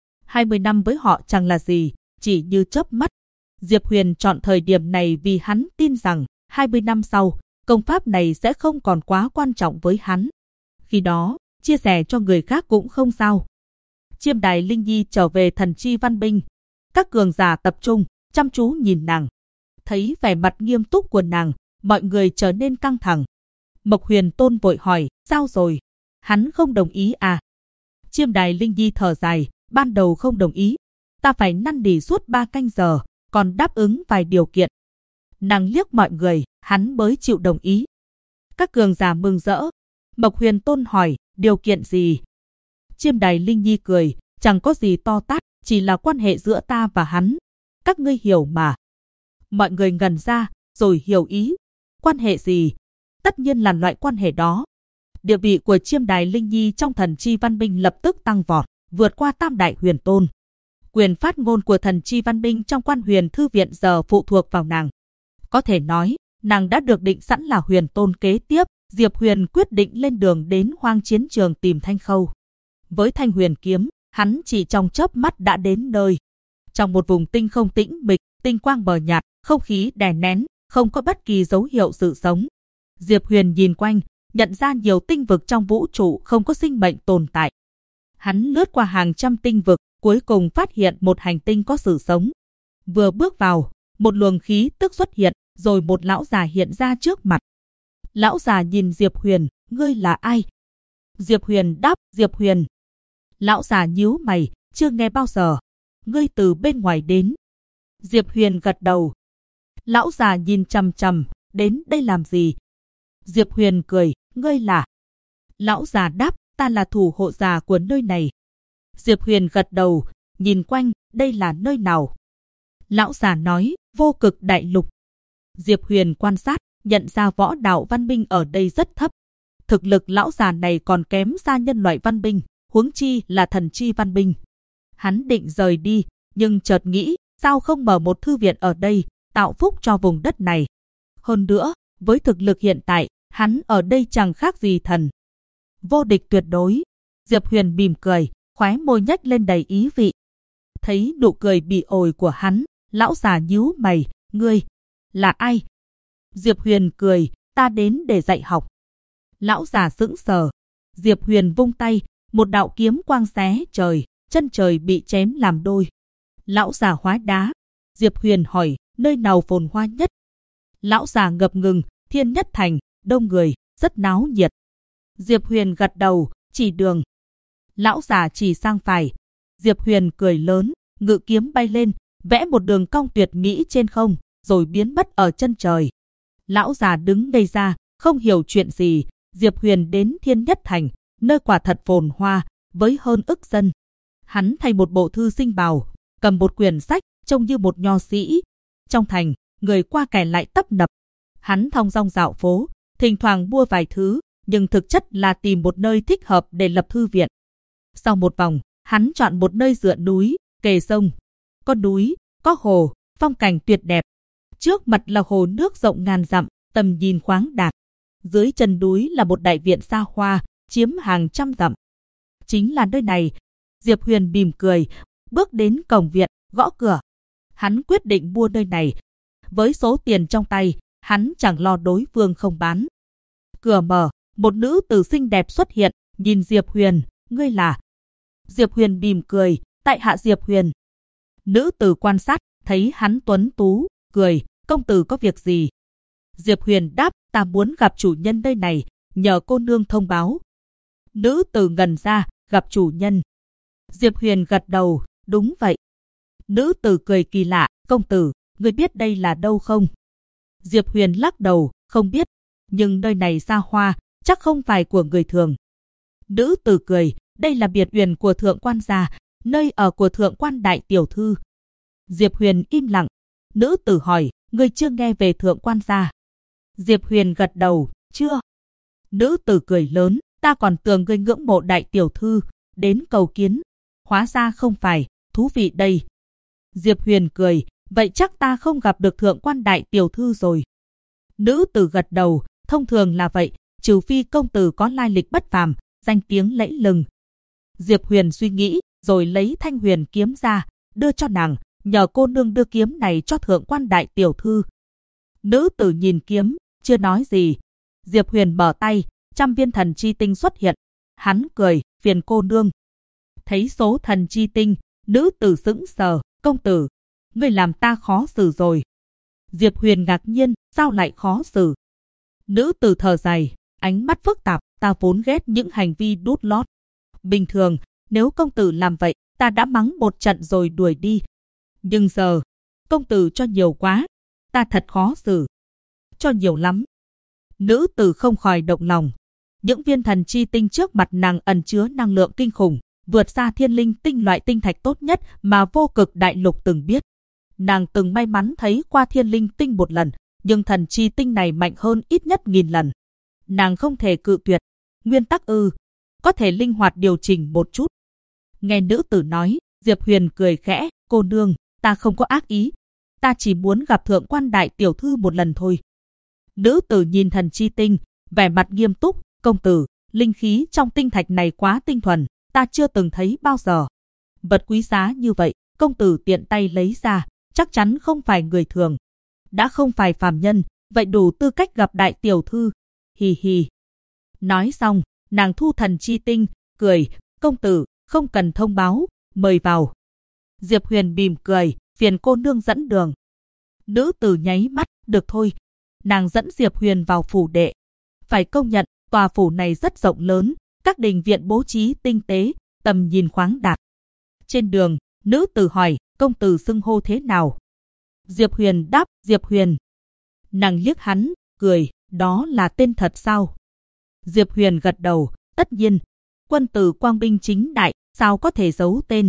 20 năm với họ chẳng là gì, chỉ như chớp mắt. Diệp Huyền chọn thời điểm này vì hắn tin rằng 20 năm sau, công pháp này sẽ không còn quá quan trọng với hắn. Khi đó, chia sẻ cho người khác cũng không sao. Chiêm Đài Linh Nhi trở về thần chi văn minh. Các cường giả tập trung, chăm chú nhìn nàng. Thấy vẻ mặt nghiêm túc của nàng, mọi người trở nên căng thẳng. Mộc Huyền Tôn vội hỏi, sao rồi? Hắn không đồng ý à? Chiêm Đài Linh Nhi thở dài, ban đầu không đồng ý. Ta phải năn nỉ suốt 3 canh giờ, còn đáp ứng vài điều kiện. Nàng liếc mọi người, hắn mới chịu đồng ý. Các cường giả mừng rỡ. Mộc Huyền Tôn hỏi, điều kiện gì? Chiêm Đài Linh Nhi cười, chẳng có gì to tát, chỉ là quan hệ giữa ta và hắn. Các ngươi hiểu mà. Mọi người ngẩn ra, rồi hiểu ý. Quan hệ gì? Tất nhiên là loại quan hệ đó. Địa vị của Chiêm Đài Linh Nhi trong thần chi văn minh lập tức tăng vọt, vượt qua Tam Đại Huyền Tôn. Quyền phát ngôn của thần chi văn minh trong Quan Huyền Thư Viện giờ phụ thuộc vào nàng. Có thể nói, nàng đã được định sẵn là Huyền Tôn kế tiếp. Diệp Huyền quyết định lên đường đến Hoang Chiến Trường tìm Thanh Khâu. Với Thanh Huyền kiếm, hắn chỉ trong chớp mắt đã đến nơi. Trong một vùng tinh không tĩnh mịch, tinh quang mờ nhạt, không khí đè nén, không có bất kỳ dấu hiệu sự sống. Diệp Huyền nhìn quanh, nhận ra nhiều tinh vực trong vũ trụ không có sinh mệnh tồn tại. Hắn lướt qua hàng trăm tinh vực, cuối cùng phát hiện một hành tinh có sự sống. Vừa bước vào, một luồng khí tức xuất hiện, rồi một lão già hiện ra trước mặt. Lão già nhìn Diệp Huyền, ngươi là ai? Diệp Huyền đáp, Diệp Huyền. Lão già nhíu mày, chưa nghe bao giờ. Ngươi từ bên ngoài đến. Diệp Huyền gật đầu. Lão già nhìn chằm chằm, đến đây làm gì? Diệp Huyền cười, ngươi là? Lão già đáp, ta là thủ hộ già của nơi này. Diệp Huyền gật đầu, nhìn quanh, đây là nơi nào? Lão già nói, Vô Cực Đại Lục. Diệp Huyền quan sát, nhận ra võ đạo văn minh ở đây rất thấp. Thực lực lão già này còn kém xa nhân loại văn minh, huống chi là thần chi văn minh. Hắn định rời đi, nhưng chợt nghĩ, sao không mở một thư viện ở đây, tạo phúc cho vùng đất này. Hơn nữa, với thực lực hiện tại, hắn ở đây chẳng khác gì thần. Vô địch tuyệt đối. Diệp Huyền mỉm cười, khóe môi nhếch lên đầy ý vị. Thấy nụ cười bị ổi của hắn, lão già nhíu mày, ngươi là ai? Diệp Huyền cười, ta đến để dạy học. Lão già sững sờ. Diệp Huyền vung tay, một đạo kiếm quang xé trời, chân trời bị chém làm đôi. Lão già hóa đá. Diệp Huyền hỏi, nơi nào phồn hoa nhất? Lão già ngập ngừng, Thiên Nhất Thành, đông người, rất náo nhiệt. Diệp Huyền gật đầu, chỉ đường. Lão già chỉ sang phải. Diệp Huyền cười lớn, ngự kiếm bay lên, vẽ một đường cong tuyệt mỹ trên không, rồi biến mất ở chân trời. Lão già đứng ngây ra, không hiểu chuyện gì. Diệp Huyền đến Thiên Nhất Thành, nơi quả thật phồn hoa, với hơn ức dân. Hắn thay một bộ thư sinh bào, cầm một quyển sách, trông như một nho sĩ. Trong thành, người qua kẻ lại tấp nập. Hắn thong dong dạo phố, thỉnh thoảng mua vài thứ, nhưng thực chất là tìm một nơi thích hợp để lập thư viện. Sau một vòng, hắn chọn một nơi dựa núi, kề sông. Có núi, có hồ, phong cảnh tuyệt đẹp. Trước mặt là hồ nước rộng ngàn dặm, tầm nhìn khoáng đạt. Dưới chân núi là một đại viện xa hoa, chiếm hàng trăm dặm. Chính là nơi này. Diệp Huyền mỉm cười, bước đến cổng viện, gõ cửa. Hắn quyết định mua nơi này. Với số tiền trong tay, hắn chẳng lo đối phương không bán. Cửa mở, một nữ tử xinh đẹp xuất hiện, nhìn Diệp Huyền, ngươi là? Diệp Huyền mỉm cười, tại hạ Diệp Huyền. Nữ tử quan sát, thấy hắn tuấn tú, cười, công tử có việc gì? Diệp Huyền đáp, ta muốn gặp chủ nhân nơi này, nhờ cô nương thông báo. Nữ tử ngẩn ra, gặp chủ nhân. Diệp Huyền gật đầu, đúng vậy. Nữ tử cười kỳ lạ, công tử, ngươi biết đây là đâu không? Diệp Huyền lắc đầu, không biết, nhưng nơi này xa hoa, chắc không phải của người thường. Nữ tử cười, đây là biệt uyển của thượng quan gia, nơi ở của thượng quan đại tiểu thư. Diệp Huyền im lặng. Nữ tử hỏi, ngươi chưa nghe về thượng quan gia? Diệp Huyền gật đầu, chưa. Nữ tử cười lớn, ta còn tưởng ngươi ngưỡng mộ đại tiểu thư, đến cầu kiến. Hóa ra không phải, thú vị đây. Diệp Huyền cười, vậy chắc ta không gặp được thượng quan đại tiểu thư rồi. Nữ tử gật đầu, thông thường là vậy, trừ phi công tử có lai lịch bất phàm, danh tiếng lẫy lừng. Diệp Huyền suy nghĩ, rồi lấy Thanh Huyền kiếm ra, đưa cho nàng, nhờ cô nương đưa kiếm này cho thượng quan đại tiểu thư. Nữ tử nhìn kiếm, chưa nói gì. Diệp Huyền mở tay, 100 viên thần chi tinh xuất hiện. Hắn cười, phiền cô nương. Thấy số thần chi tinh, nữ tử sững sờ, công tử, ngươi làm ta khó xử rồi. Diệp Huyền ngạc nhiên, sao lại khó xử? Nữ tử thở dài, ánh mắt phức tạp, ta vốn ghét những hành vi đút lót. Bình thường, nếu công tử làm vậy, ta đã mắng một trận rồi đuổi đi. Nhưng giờ, công tử cho nhiều quá, ta thật khó xử. Cho nhiều lắm. Nữ tử không khỏi động lòng. Những viên thần chi tinh trước mặt nàng ẩn chứa năng lượng kinh khủng, vượt xa thiên linh tinh loại tinh thạch tốt nhất mà Vô Cực Đại Lục từng biết. Nàng từng may mắn thấy qua thiên linh tinh một lần, nhưng thần chi tinh này mạnh hơn ít nhất 1000 lần. Nàng không thể cự tuyệt. Nguyên tắc ư? Có thể linh hoạt điều chỉnh một chút. Nghe nữ tử nói, Diệp Huyền cười khẽ, cô nương, ta không có ác ý. Ta chỉ muốn gặp thượng quan đại tiểu thư một lần thôi. Nữ tử nhìn thần chi tinh, vẻ mặt nghiêm túc, công tử, linh khí trong tinh thạch này quá tinh thuần, ta chưa từng thấy bao giờ. Vật quý giá như vậy, công tử tiện tay lấy ra, chắc chắn không phải người thường. Đã không phải phàm nhân, vậy đủ tư cách gặp đại tiểu thư. Hì hì. Nói xong, nàng thu thần chi tinh, cười, công tử, không cần thông báo, mời vào. Diệp Huyền mỉm cười, phiền cô nương dẫn đường. Nữ tử nháy mắt, được thôi. Nàng dẫn Diệp Huyền vào phủ đệ. Phải công nhận, tòa phủ này rất rộng lớn, Các đình viện bố trí tinh tế, tầm nhìn khoáng đạt. Trên đường, nữ tử hỏi, công tử xưng hô thế nào? Diệp Huyền đáp, Diệp Huyền. Nàng liếc hắn, cười, đó là tên thật sao? Diệp Huyền gật đầu, tất nhiên. Quân tử quang minh chính đại, sao có thể giấu tên?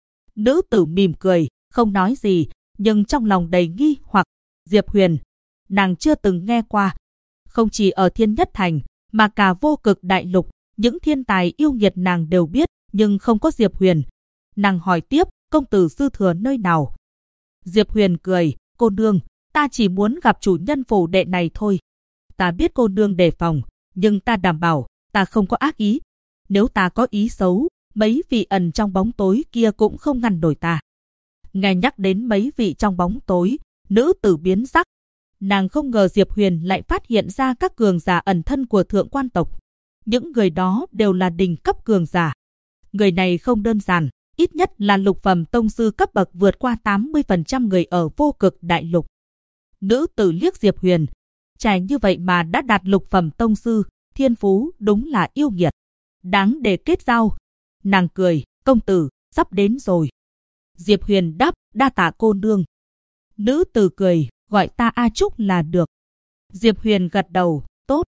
Nữ tử mỉm cười, không nói gì, nhưng trong lòng đầy nghi hoặc. Diệp Huyền, nàng chưa từng nghe qua. Không chỉ ở Thiên Nhất Thành, mà cả vô cực đại lục, những thiên tài yêu nghiệt nàng đều biết, nhưng không có Diệp Huyền. Nàng hỏi tiếp, công tử sư thừa nơi nào? Diệp Huyền cười, cô nương, ta chỉ muốn gặp chủ nhân phủ đệ này thôi. Ta biết cô nương đề phòng, nhưng ta đảm bảo, ta không có ác ý. Nếu ta có ý xấu, mấy vị ẩn trong bóng tối kia cũng không ngăn nổi ta. Nghe nhắc đến mấy vị trong bóng tối, nữ tử biến sắc. Nàng không ngờ Diệp Huyền lại phát hiện ra các cường giả ẩn thân của thượng quan tộc. Những người đó đều là đỉnh cấp cường giả. Người này không đơn giản, ít nhất là lục phẩm tông sư cấp bậc vượt qua 80% người ở vô cực đại lục. Nữ tử liếc Diệp Huyền. Trẻ như vậy mà đã đạt lục phẩm tông sư, thiên phú đúng là yêu nghiệt. Đáng để kết giao. Nàng cười, công tử, sắp đến rồi. Diệp Huyền đáp, đa tạ cô nương. Nữ tử cười, gọi ta A Trúc là được. Diệp Huyền gật đầu, tốt.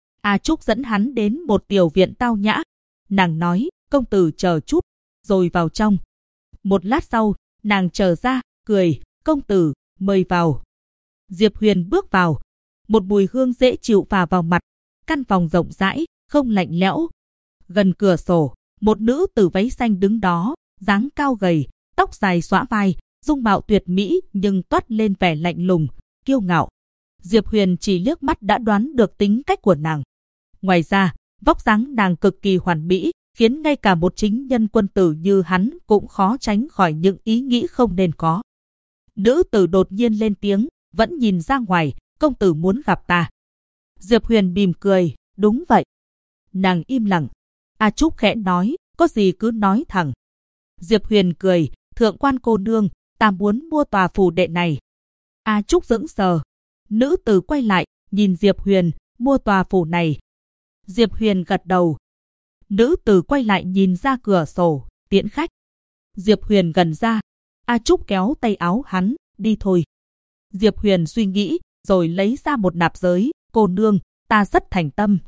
A Trúc dẫn hắn đến một tiểu viện tao nhã. Nàng nói, công tử chờ chút, rồi vào trong. Một lát sau, nàng trở ra, cười, công tử, mời vào. Diệp Huyền bước vào. Một mùi hương dễ chịu phả vào mặt. Căn phòng rộng rãi, không lạnh lẽo. Gần cửa sổ, một nữ tử váy xanh đứng đó, dáng cao gầy, tóc dài xõa vai, dung mạo tuyệt mỹ nhưng toát lên vẻ lạnh lùng, kiêu ngạo. Diệp Huyền chỉ liếc mắt đã đoán được tính cách của nàng. Ngoài ra, vóc dáng nàng cực kỳ hoàn mỹ, khiến ngay cả một chính nhân quân tử như hắn cũng khó tránh khỏi những ý nghĩ không nên có. Nữ tử đột nhiên lên tiếng, vẫn nhìn ra ngoài, công tử muốn gặp ta. Diệp Huyền mỉm cười, đúng vậy. Nàng im lặng. A Trúc khẽ nói, có gì cứ nói thẳng. Diệp Huyền cười, thượng quan cô nương, ta muốn mua tòa phủ đệ này. A Trúc sững sờ. Nữ tử quay lại, nhìn Diệp Huyền, mua tòa phủ này. Diệp Huyền gật đầu. Nữ tử quay lại nhìn ra cửa sổ, tiễn khách. Diệp Huyền gần ra. A Trúc kéo tay áo hắn, đi thôi. Diệp Huyền suy nghĩ, rồi lấy ra một nạp giới, cô nương, ta rất thành tâm.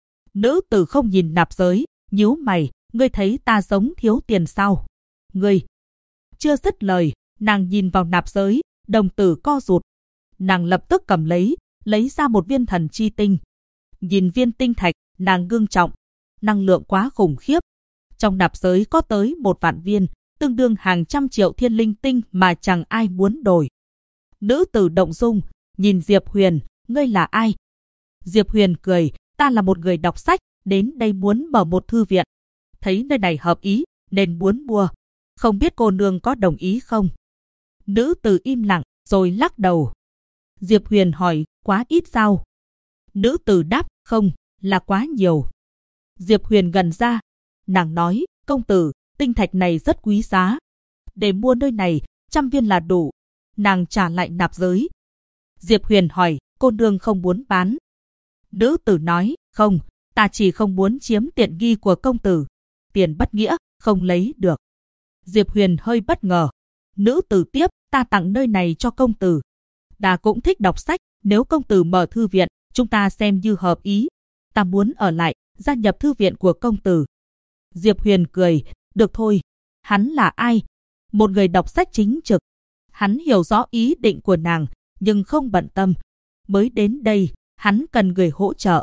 Nữ tử không nhìn nạp giới, nhíu mày, ngươi thấy ta giống thiếu tiền sao? Ngươi. Chưa dứt lời, nàng nhìn vào nạp giới, đồng tử co rụt. Nàng lập tức cầm lấy ra một viên thần chi tinh. Nhìn viên tinh thạch, nàng ngưng trọng. Năng lượng quá khủng khiếp. Trong nạp giới có tới 1.000.000 viên, tương đương hàng trăm triệu thiên linh tinh mà chẳng ai muốn đổi. Nữ tử động dung, nhìn Diệp Huyền, ngươi là ai? Diệp Huyền cười, ta là một người đọc sách, đến đây muốn mở một thư viện. Thấy nơi này hợp ý, nên muốn mua. Không biết cô nương có đồng ý không? Nữ tử im lặng, rồi lắc đầu. Diệp Huyền hỏi, quá ít sao? Nữ tử đáp, không, là quá nhiều. Diệp Huyền gần ra. Nàng nói, công tử, tinh thạch này rất quý giá. Để mua nơi này, 100 viên là đủ. Nàng trả lại nạp giới. Diệp Huyền hỏi, cô nương không muốn bán. Nữ tử nói, không, ta chỉ không muốn chiếm tiện nghi của công tử. Tiền bất nghĩa, không lấy được. Diệp Huyền hơi bất ngờ. Nữ tử tiếp, ta tặng nơi này cho công tử. Ta cũng thích đọc sách, nếu công tử mở thư viện, chúng ta xem như hợp ý. Ta muốn ở lại, gia nhập thư viện của công tử. Diệp Huyền cười, được thôi. Hắn là ai? Một người đọc sách chính trực. Hắn hiểu rõ ý định của nàng, nhưng không bận tâm. Mới đến đây, hắn cần người hỗ trợ.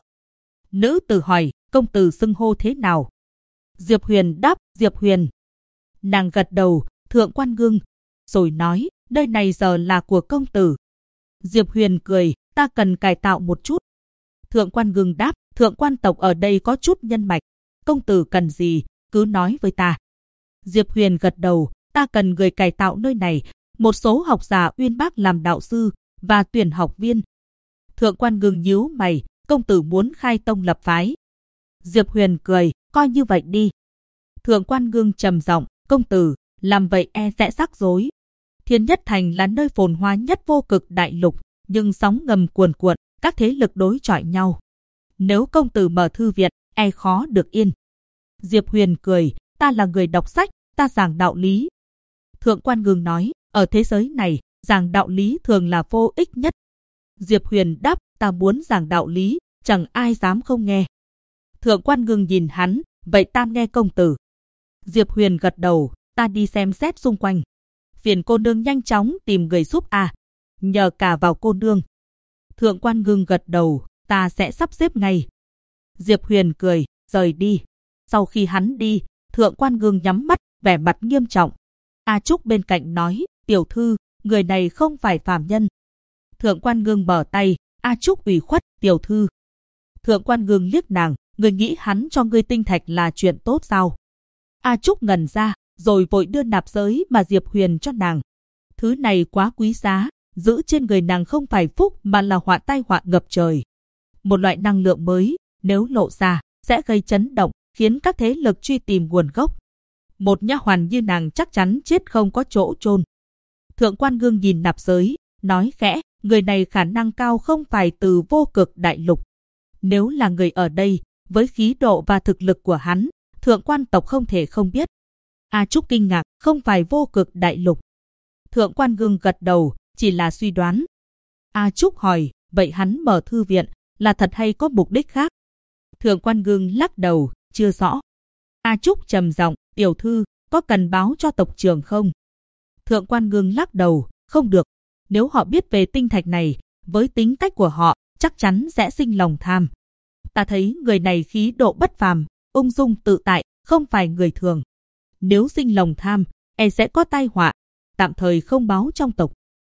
Nữ tử hỏi, công tử xưng hô thế nào? Diệp Huyền đáp, Diệp Huyền. Nàng gật đầu, thượng quan ngưng, rồi nói, nơi này giờ là của công tử. Diệp Huyền cười, ta cần cải tạo một chút. Thượng quan ngưng đáp, thượng quan tộc ở đây có chút nhân mạch. Công tử cần gì, cứ nói với ta. Diệp Huyền gật đầu, ta cần người cải tạo nơi này, một số học giả uyên bác làm đạo sư, và tuyển học viên. Thượng quan ngưng nhíu mày, công tử muốn khai tông lập phái. Diệp Huyền cười, coi như vậy đi. Thượng quan ngưng trầm giọng, công tử, làm vậy sẽ rắc rối. Thiên Nhất Thành là nơi phồn hoa nhất vô cực đại lục, nhưng sóng ngầm cuồn cuộn, các thế lực đối chọi nhau. Nếu công tử mở thư viện, khó được yên. Diệp Huyền cười, ta là người đọc sách, ta giảng đạo lý. Thượng quan Ngưng nói, ở thế giới này, giảng đạo lý thường là vô ích nhất. Diệp Huyền đáp, ta muốn giảng đạo lý, chẳng ai dám không nghe. Thượng quan Ngưng nhìn hắn, vậy ta nghe công tử. Diệp Huyền gật đầu, ta đi xem xét xung quanh. Phiền cô nương nhanh chóng tìm người giúp nhờ cả vào cô nương. Thượng quan Ngưng gật đầu, ta sẽ sắp xếp ngay. Diệp Huyền cười, rời đi. Sau khi hắn đi, Thượng quan Ngưng nhắm mắt, vẻ mặt nghiêm trọng. A Trúc bên cạnh nói, tiểu thư, người này không phải phàm nhân. Thượng quan Ngưng mở tay, A Trúc ủy khuất, tiểu thư. Thượng quan Ngưng liếc nàng, người nghĩ hắn cho ngươi tinh thạch là chuyện tốt sao? A Trúc ngẩn ra, rồi vội đưa nạp giới mà Diệp Huyền cho nàng. Thứ này quá quý giá, giữ trên người nàng không phải phúc mà là họa tai họa ngập trời. Một loại năng lượng mới, nếu lộ ra, sẽ gây chấn động, khiến các thế lực truy tìm nguồn gốc. Một nha hoàn như nàng chắc chắn chết không có chỗ chôn. Thượng quan Ngưng nhìn nạp giới, nói khẽ, người này khả năng cao không phải từ Vô Cực Đại Lục. Nếu là người ở đây, với khí độ và thực lực của hắn, Thượng quan tộc không thể không biết. A Trúc kinh ngạc, không phải Vô Cực Đại Lục. Thượng quan Ngưng gật đầu, chỉ là suy đoán. A Trúc hỏi, vậy hắn mở thư viện, là thật hay có mục đích khác? Thượng quan Ngưng lắc đầu, chưa rõ. A Trúc trầm giọng, tiểu thư, có cần báo cho tộc trưởng không? Thượng quan Ngưng lắc đầu, không được. Nếu họ biết về tinh thạch này, với tính cách của họ, chắc chắn sẽ sinh lòng tham. Ta thấy người này khí độ bất phàm, ung dung tự tại, không phải người thường. Nếu sinh lòng tham, sẽ có tai họa, tạm thời không báo trong tộc.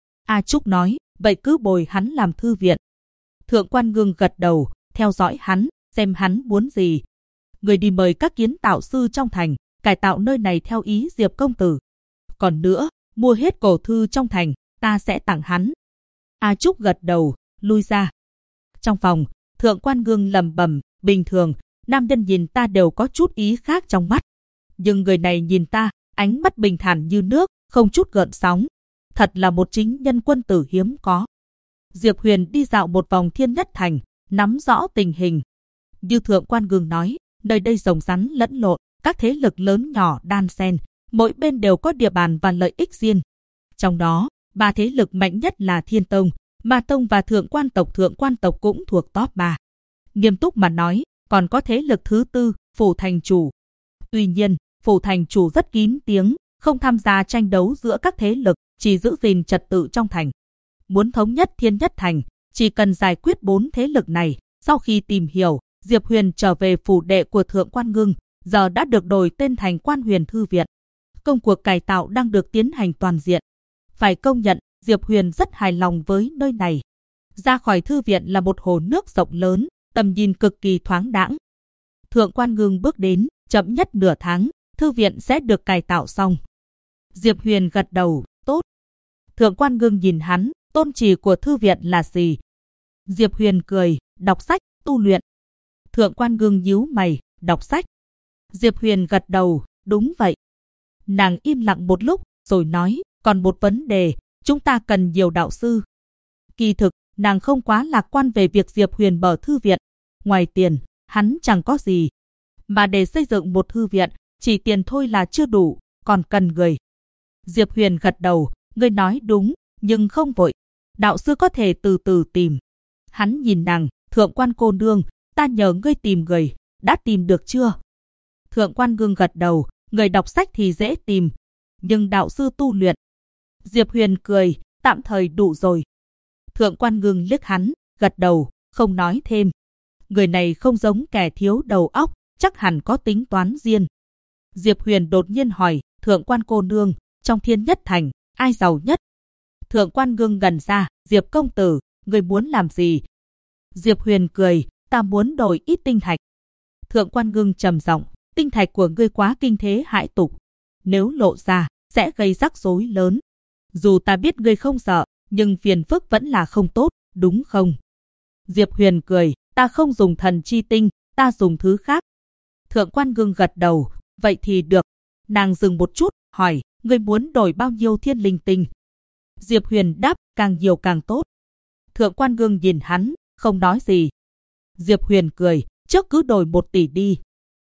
A Trúc nói, vậy cứ bồi hắn làm thư viện. Thượng quan Ngưng gật đầu, theo dõi hắn, xem hắn muốn gì. Người đi mời các kiến tạo sư trong thành, cải tạo nơi này theo ý Diệp công tử. Còn nữa, mua hết cổ thư trong thành, ta sẽ tặng hắn. A Trúc gật đầu, lui ra. Trong phòng, Thượng quan Ngưng lẩm bẩm, bình thường, nam nhân nhìn ta đều có chút ý khác trong mắt. Nhưng người này nhìn ta, ánh mắt bình thản như nước, không chút gợn sóng. Thật là một chính nhân quân tử hiếm có. Diệp Huyền đi dạo một vòng Thiên Nhất Thành, nắm rõ tình hình. Như Thượng quan Ngưng nói, nơi đây rồng rắn lẫn lộn, các thế lực lớn nhỏ đan xen, mỗi bên đều có địa bàn và lợi ích riêng. Trong đó, ba thế lực mạnh nhất là Thiên Tông, Ma Tông và Thượng quan tộc cũng thuộc top 3. Nghiêm túc mà nói, còn có thế lực thứ tư, Phủ Thành Chủ. Tuy nhiên, Phủ Thành Chủ rất kín tiếng, không tham gia tranh đấu giữa các thế lực, chỉ giữ gìn trật tự trong thành. Muốn thống nhất Thiên Nhất Thành, chỉ cần giải quyết 4 thế lực này. Sau khi tìm hiểu, Diệp Huyền trở về phủ đệ của Thượng quan Ngưng, giờ đã được đổi tên thành Quan Huyền Thư Viện. Công cuộc cải tạo đang được tiến hành toàn diện. Phải công nhận, Diệp Huyền rất hài lòng với nơi này. Ra khỏi thư viện là một hồ nước rộng lớn, tầm nhìn cực kỳ thoáng đãng. Thượng quan Ngưng bước đến, chậm nhất nửa tháng, thư viện sẽ được cải tạo xong. Diệp Huyền gật đầu, tốt. Thượng quan Ngưng nhìn hắn, tôn chỉ của thư viện là gì? Diệp Huyền cười, đọc sách, tu luyện. Thượng quan Ngưng nhíu mày, đọc sách. Diệp Huyền gật đầu, đúng vậy. Nàng im lặng một lúc, rồi nói, còn một vấn đề, chúng ta cần nhiều đạo sư. Kỳ thực, nàng không quá lạc quan về việc Diệp Huyền mở thư viện. Ngoài tiền, hắn chẳng có gì. Mà để xây dựng một thư viện, chỉ tiền thôi là chưa đủ, còn cần người. Diệp Huyền gật đầu, ngươi nói đúng, nhưng không vội. Đạo sư có thể từ từ tìm. Hắn nhìn nàng, Thượng quan cô nương, ta nhờ ngươi tìm người, đã tìm được chưa? Thượng quan Ngưng gật đầu, người đọc sách thì dễ tìm, nhưng đạo sư tu luyện. Diệp Huyền cười, tạm thời đủ rồi. Thượng quan Ngưng liếc hắn, gật đầu, không nói thêm. Người này không giống kẻ thiếu đầu óc, chắc hẳn có tính toán riêng. Diệp Huyền đột nhiên hỏi, Thượng quan cô nương, trong Thiên Nhất Thành, ai giàu nhất? Thượng quan Ngưng gần ra, Diệp công tử, người muốn làm gì? Diệp Huyền cười, ta muốn đổi ít tinh thạch. Thượng quan Ngưng trầm giọng, tinh thạch của ngươi quá kinh thế hãi tục. Nếu lộ ra, sẽ gây rắc rối lớn. Dù ta biết ngươi không sợ, nhưng phiền phức vẫn là không tốt, đúng không? Diệp Huyền cười, ta không dùng thần chi tinh, ta dùng thứ khác. Thượng quan Ngưng gật đầu, vậy thì được. Nàng dừng một chút, hỏi, ngươi muốn đổi bao nhiêu thiên linh tinh? Diệp Huyền đáp, càng nhiều càng tốt. Thượng quan Ngưng nhìn hắn, không nói gì. Diệp Huyền cười, trước cứ đổi 1 tỷ đi.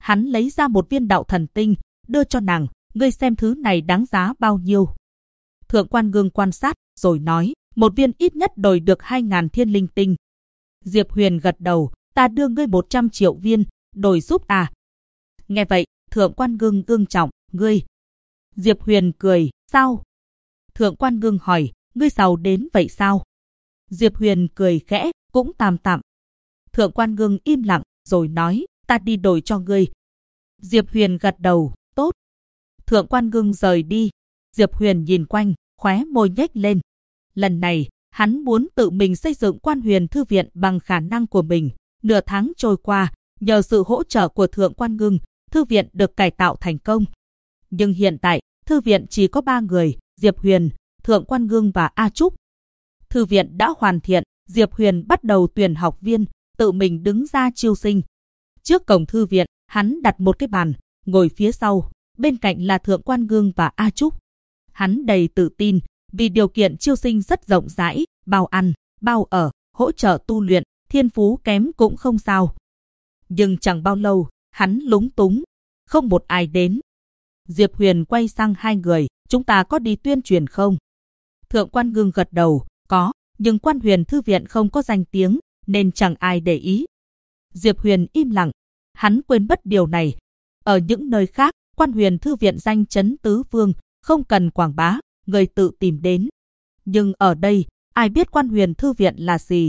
Hắn lấy ra một viên đạo thần tinh, đưa cho nàng, ngươi xem thứ này đáng giá bao nhiêu. Thượng Quan Ngưng quan sát, rồi nói, một viên ít nhất đổi được 2.000 thiên linh tinh. Diệp Huyền gật đầu, ta đưa ngươi 100 triệu viên, đổi giúp à. Nghe vậy, Thượng Quan Ngưng ngưng trọng, ngươi. Diệp Huyền cười, sao? Thượng Quan Ngưng hỏi, ngươi giàu đến vậy sao? Diệp Huyền cười khẽ, cũng tạm tạm. Thượng Quan Ngưng im lặng, rồi nói, ta đi đổi cho ngươi. Diệp Huyền gật đầu, tốt. Thượng Quan Ngưng rời đi. Diệp Huyền nhìn quanh, khóe môi nhếch lên. Lần này, hắn muốn tự mình xây dựng Quan Huyền Thư viện bằng khả năng của mình. Nửa tháng trôi qua, nhờ sự hỗ trợ của Thượng Quan Ngưng, thư viện được cải tạo thành công. Nhưng hiện tại, thư viện chỉ có 3 người, Diệp Huyền, Thượng Quan Ngưng và A Trúc. Thư viện đã hoàn thiện, Diệp Huyền bắt đầu tuyển học viên, tự mình đứng ra chiêu sinh. Trước cổng thư viện, hắn đặt một cái bàn, ngồi phía sau, bên cạnh là Thượng Quan Ngưng và A Trúc. Hắn đầy tự tin, vì điều kiện chiêu sinh rất rộng rãi, bao ăn, bao ở, hỗ trợ tu luyện, thiên phú kém cũng không sao. Nhưng chẳng bao lâu, hắn lúng túng, không một ai đến. Diệp Huyền quay sang hai người, chúng ta có đi tuyên truyền không? Thượng Quan Ngưng gật đầu, có, nhưng Quan Huyền Thư viện không có danh tiếng, nên chẳng ai để ý. Diệp Huyền im lặng, hắn quên mất điều này. Ở những nơi khác, Quan Huyền Thư viện danh chấn tứ phương, không cần quảng bá, người tự tìm đến. Nhưng ở đây, ai biết Quan Huyền Thư viện là gì?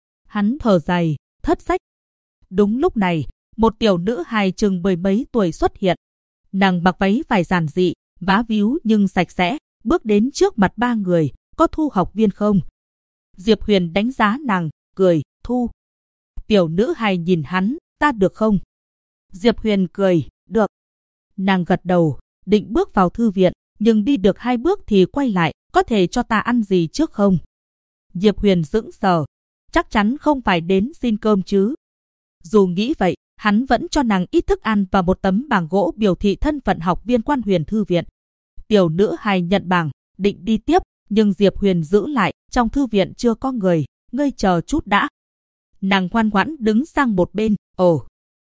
Hắn thở dài, thất sách. Đúng lúc này, một tiểu nữ hài chừng 10 mấy tuổi xuất hiện. Nàng mặc váy vải giản dị, vá víu nhưng sạch sẽ, bước đến trước mặt 3 người, có thu học viên không? Diệp Huyền đánh giá nàng, cười, thu. Tiểu nữ hài nhìn hắn, ta được không? Diệp Huyền cười, được. Nàng gật đầu, định bước vào thư viện, nhưng đi được 2 bước thì quay lại, có thể cho ta ăn gì trước không? Diệp Huyền sững sờ, chắc chắn không phải đến xin cơm chứ. Dù nghĩ vậy, hắn vẫn cho nàng ít thức ăn và một tấm bảng gỗ biểu thị thân phận học viên Quan Huyền Thư viện. Tiểu nữ hài nhận bảng, định đi tiếp, nhưng Diệp Huyền giữ lại, trong thư viện chưa có người, ngươi chờ chút đã. Nàng ngoan ngoãn đứng sang một bên, ồ.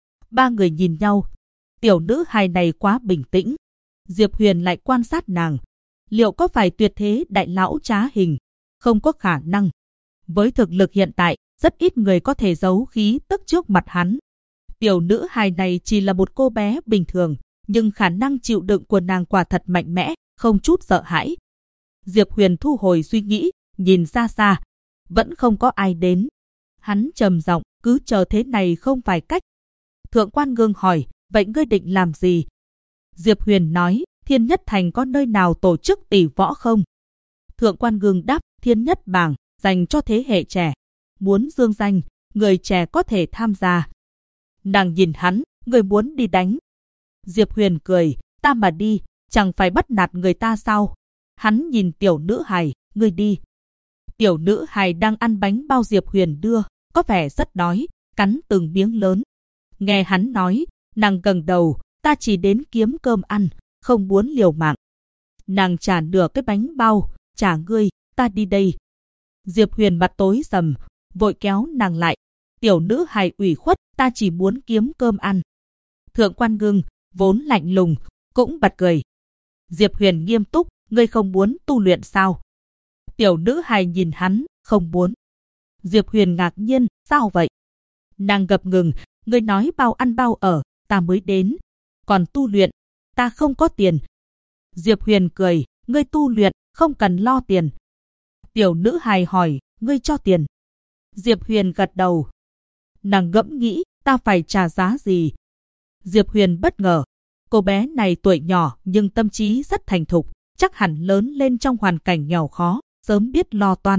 3 người nhìn nhau, tiểu nữ hài này quá bình tĩnh. Diệp Huyền lại quan sát nàng, liệu có phải tuyệt thế đại lão trá hình? Không có khả năng. Với thực lực hiện tại, rất ít người có thể giấu khí tức trước mặt hắn. Tiểu nữ hài này chỉ là một cô bé bình thường, nhưng khả năng chịu đựng của nàng quả thật mạnh mẽ, không chút sợ hãi. Diệp Huyền thu hồi suy nghĩ, nhìn ra xa, vẫn không có ai đến. Hắn trầm giọng, cứ chờ thế này không phải cách. Thượng Quan Ngưng hỏi, vậy ngươi định làm gì? Diệp Huyền nói, Thiên Nhất Thành có nơi nào tổ chức tỷ võ không? Thượng Quan Ngưng đáp, Thiên Nhất Bảng, dành cho thế hệ trẻ. Muốn dương danh, người trẻ có thể tham gia. Nàng nhìn hắn, người muốn đi đánh. Diệp Huyền cười, ta mà đi, chẳng phải bắt nạt người ta sao? Hắn nhìn tiểu nữ hài, ngươi đi. Tiểu nữ hài đang ăn bánh bao Diệp Huyền đưa, có vẻ rất đói, cắn từng miếng lớn. Nghe hắn nói, nàng gật đầu, ta chỉ đến kiếm cơm ăn, không muốn liều mạng. Nàng trả nửa cái bánh bao, trả ngươi, ta đi đây. Diệp Huyền mặt tối sầm, vội kéo nàng lại. Tiểu nữ hài ủy khuất, ta chỉ muốn kiếm cơm ăn. Thượng Quan Ngưng, vốn lạnh lùng, cũng bật cười. Diệp Huyền nghiêm túc, ngươi không muốn tu luyện sao? Tiểu nữ hài nhìn hắn, không muốn. Diệp Huyền ngạc nhiên, sao vậy? Nàng ngập ngừng, ngươi nói bao ăn bao ở, ta mới đến. Còn tu luyện, ta không có tiền. Diệp Huyền cười, ngươi tu luyện, không cần lo tiền. Tiểu nữ hài hỏi, ngươi cho tiền. Diệp Huyền gật đầu. Nàng ngẫm nghĩ, ta phải trả giá gì? Diệp Huyền bất ngờ. Cô bé này tuổi nhỏ nhưng tâm trí rất thành thục, chắc hẳn lớn lên trong hoàn cảnh nghèo khó, sớm biết lo toan.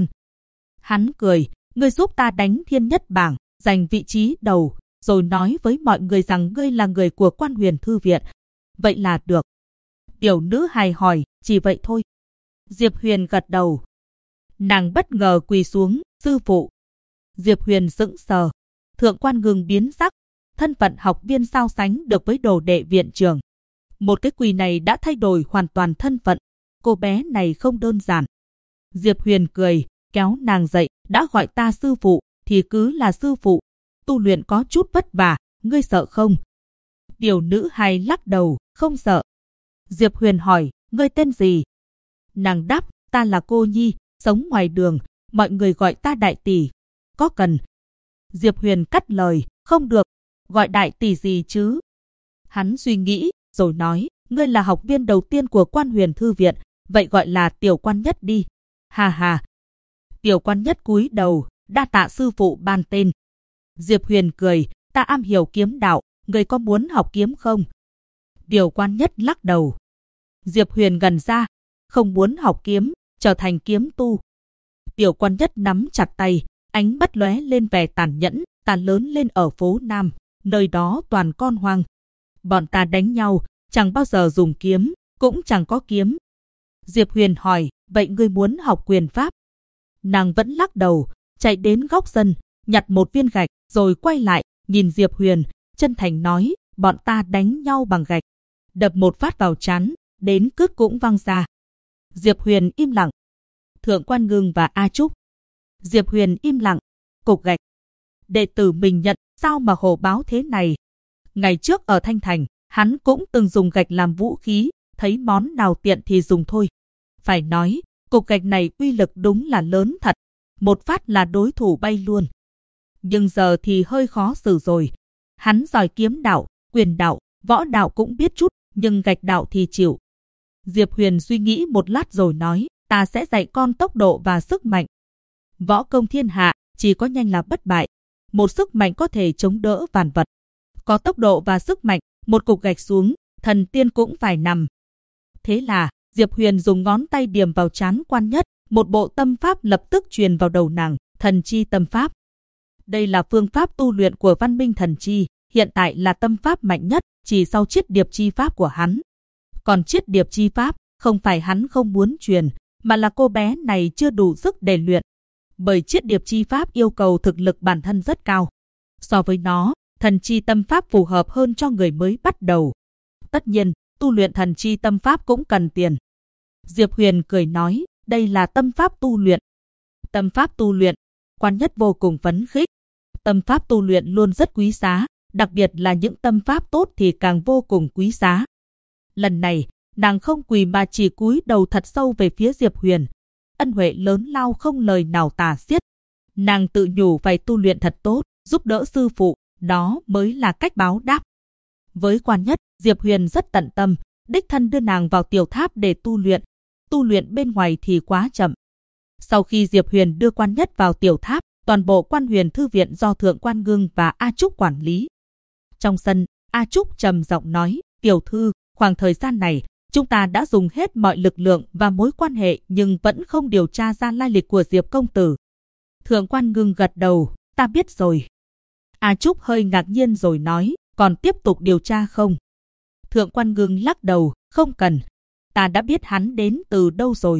Hắn cười, ngươi giúp ta đánh Thiên Nhất Bảng, giành vị trí đầu, rồi nói với mọi người rằng ngươi là người của Quan Huyền Thư viện. Vậy là được. Tiểu nữ hài hỏi, chỉ vậy thôi. Diệp Huyền gật đầu. Nàng bất ngờ quỳ xuống, sư phụ. Diệp Huyền sững sờ. Thượng Quan Ngưng biến sắc, thân phận học viên sao sánh được với đồ đệ viện trưởng. Một cái quỳ này đã thay đổi hoàn toàn thân phận. Cô bé này không đơn giản. Diệp Huyền cười, kéo nàng dậy, đã gọi ta sư phụ, thì cứ là sư phụ. Tu luyện có chút vất vả, ngươi sợ không? Tiểu nữ hài lắc đầu, không sợ. Diệp Huyền hỏi, ngươi tên gì? Nàng đáp, ta là Cô Nhi, sống ngoài đường, mọi người gọi ta đại tỷ. Có cần? Diệp Huyền cắt lời, không được, gọi đại tỷ gì chứ? Hắn suy nghĩ, rồi nói, ngươi là học viên đầu tiên của Quan Huyền Thư Viện, vậy gọi là Tiểu Quan Nhất đi. Hà hà. Tiểu Quan Nhất cúi đầu, đa tạ sư phụ ban tên. Diệp Huyền cười, ta am hiểu kiếm đạo, ngươi có muốn học kiếm không? Tiểu Quan Nhất lắc đầu. Diệp Huyền gần ra, không muốn học kiếm, trở thành kiếm tu. Tiểu Quan Nhất nắm chặt tay, ánh mắt lóe lên vẻ tàn nhẫn, ta lớn lên ở phố Nam, nơi đó toàn con hoang. Bọn ta đánh nhau, chẳng bao giờ dùng kiếm, cũng chẳng có kiếm. Diệp Huyền hỏi, vậy ngươi muốn học quyền pháp? Nàng vẫn lắc đầu, chạy đến góc sân, nhặt một viên gạch, rồi quay lại, nhìn Diệp Huyền, chân thành nói, bọn ta đánh nhau bằng gạch. Đập một phát vào trán, đến cước cũng văng ra. Diệp Huyền im lặng. Thượng Quan Ngưng và A Trúc. Diệp Huyền im lặng, cục gạch. Đệ tử mình nhận, sao mà hổ báo thế này? Ngày trước ở Thanh Thành, hắn cũng từng dùng gạch làm vũ khí, thấy món nào tiện thì dùng thôi. Phải nói, cục gạch này uy lực đúng là lớn thật. Một phát là đối thủ bay luôn. Nhưng giờ thì hơi khó xử rồi. Hắn giỏi kiếm đạo, quyền đạo, võ đạo cũng biết chút, nhưng gạch đạo thì chịu. Diệp Huyền suy nghĩ một lát rồi nói, ta sẽ dạy con tốc độ và sức mạnh. Võ công thiên hạ, chỉ có nhanh là bất bại. Một sức mạnh có thể chống đỡ vạn vật. Có tốc độ và sức mạnh, một cục gạch xuống, thần tiên cũng phải nằm. Thế là, Diệp Huyền dùng ngón tay điểm vào trán Quan Nhất, một bộ tâm pháp lập tức truyền vào đầu nàng, thần chi tâm pháp. Đây là phương pháp tu luyện của văn minh thần chi, hiện tại là tâm pháp mạnh nhất, chỉ sau chiết điệp chi pháp của hắn. Còn chiết điệp chi pháp, không phải hắn không muốn truyền, mà là cô bé này chưa đủ sức để luyện. Bởi chiết điệp chi pháp yêu cầu thực lực bản thân rất cao. So với nó, thần chi tâm pháp phù hợp hơn cho người mới bắt đầu. Tất nhiên, tu luyện thần chi tâm pháp cũng cần tiền. Diệp Huyền cười nói, đây là tâm pháp tu luyện. Tâm pháp tu luyện, Quan Nhất vô cùng phấn khích. Tâm pháp tu luyện luôn rất quý giá, đặc biệt là những tâm pháp tốt thì càng vô cùng quý giá. Lần này, nàng không quỳ mà chỉ cúi đầu thật sâu về phía Diệp Huyền. Ân huệ lớn lao không lời nào tả xiết. Nàng tự nhủ phải tu luyện thật tốt, giúp đỡ sư phụ, đó mới là cách báo đáp. Với Quan Nhất, Diệp Huyền rất tận tâm, đích thân đưa nàng vào tiểu tháp để tu luyện. Tu luyện bên ngoài thì quá chậm. Sau khi Diệp Huyền đưa Quan Nhất vào tiểu tháp, toàn bộ Quan Huyền Thư Viện do Thượng Quan Ngưng và A Trúc quản lý. Trong sân, A Trúc trầm giọng nói, tiểu thư, khoảng thời gian này, chúng ta đã dùng hết mọi lực lượng và mối quan hệ nhưng vẫn không điều tra ra lai lịch của Diệp công tử. Thượng Quan Ngưng gật đầu, ta biết rồi. A Trúc hơi ngạc nhiên rồi nói, còn tiếp tục điều tra không? Thượng Quan Ngưng lắc đầu, không cần. Ta đã biết hắn đến từ đâu rồi.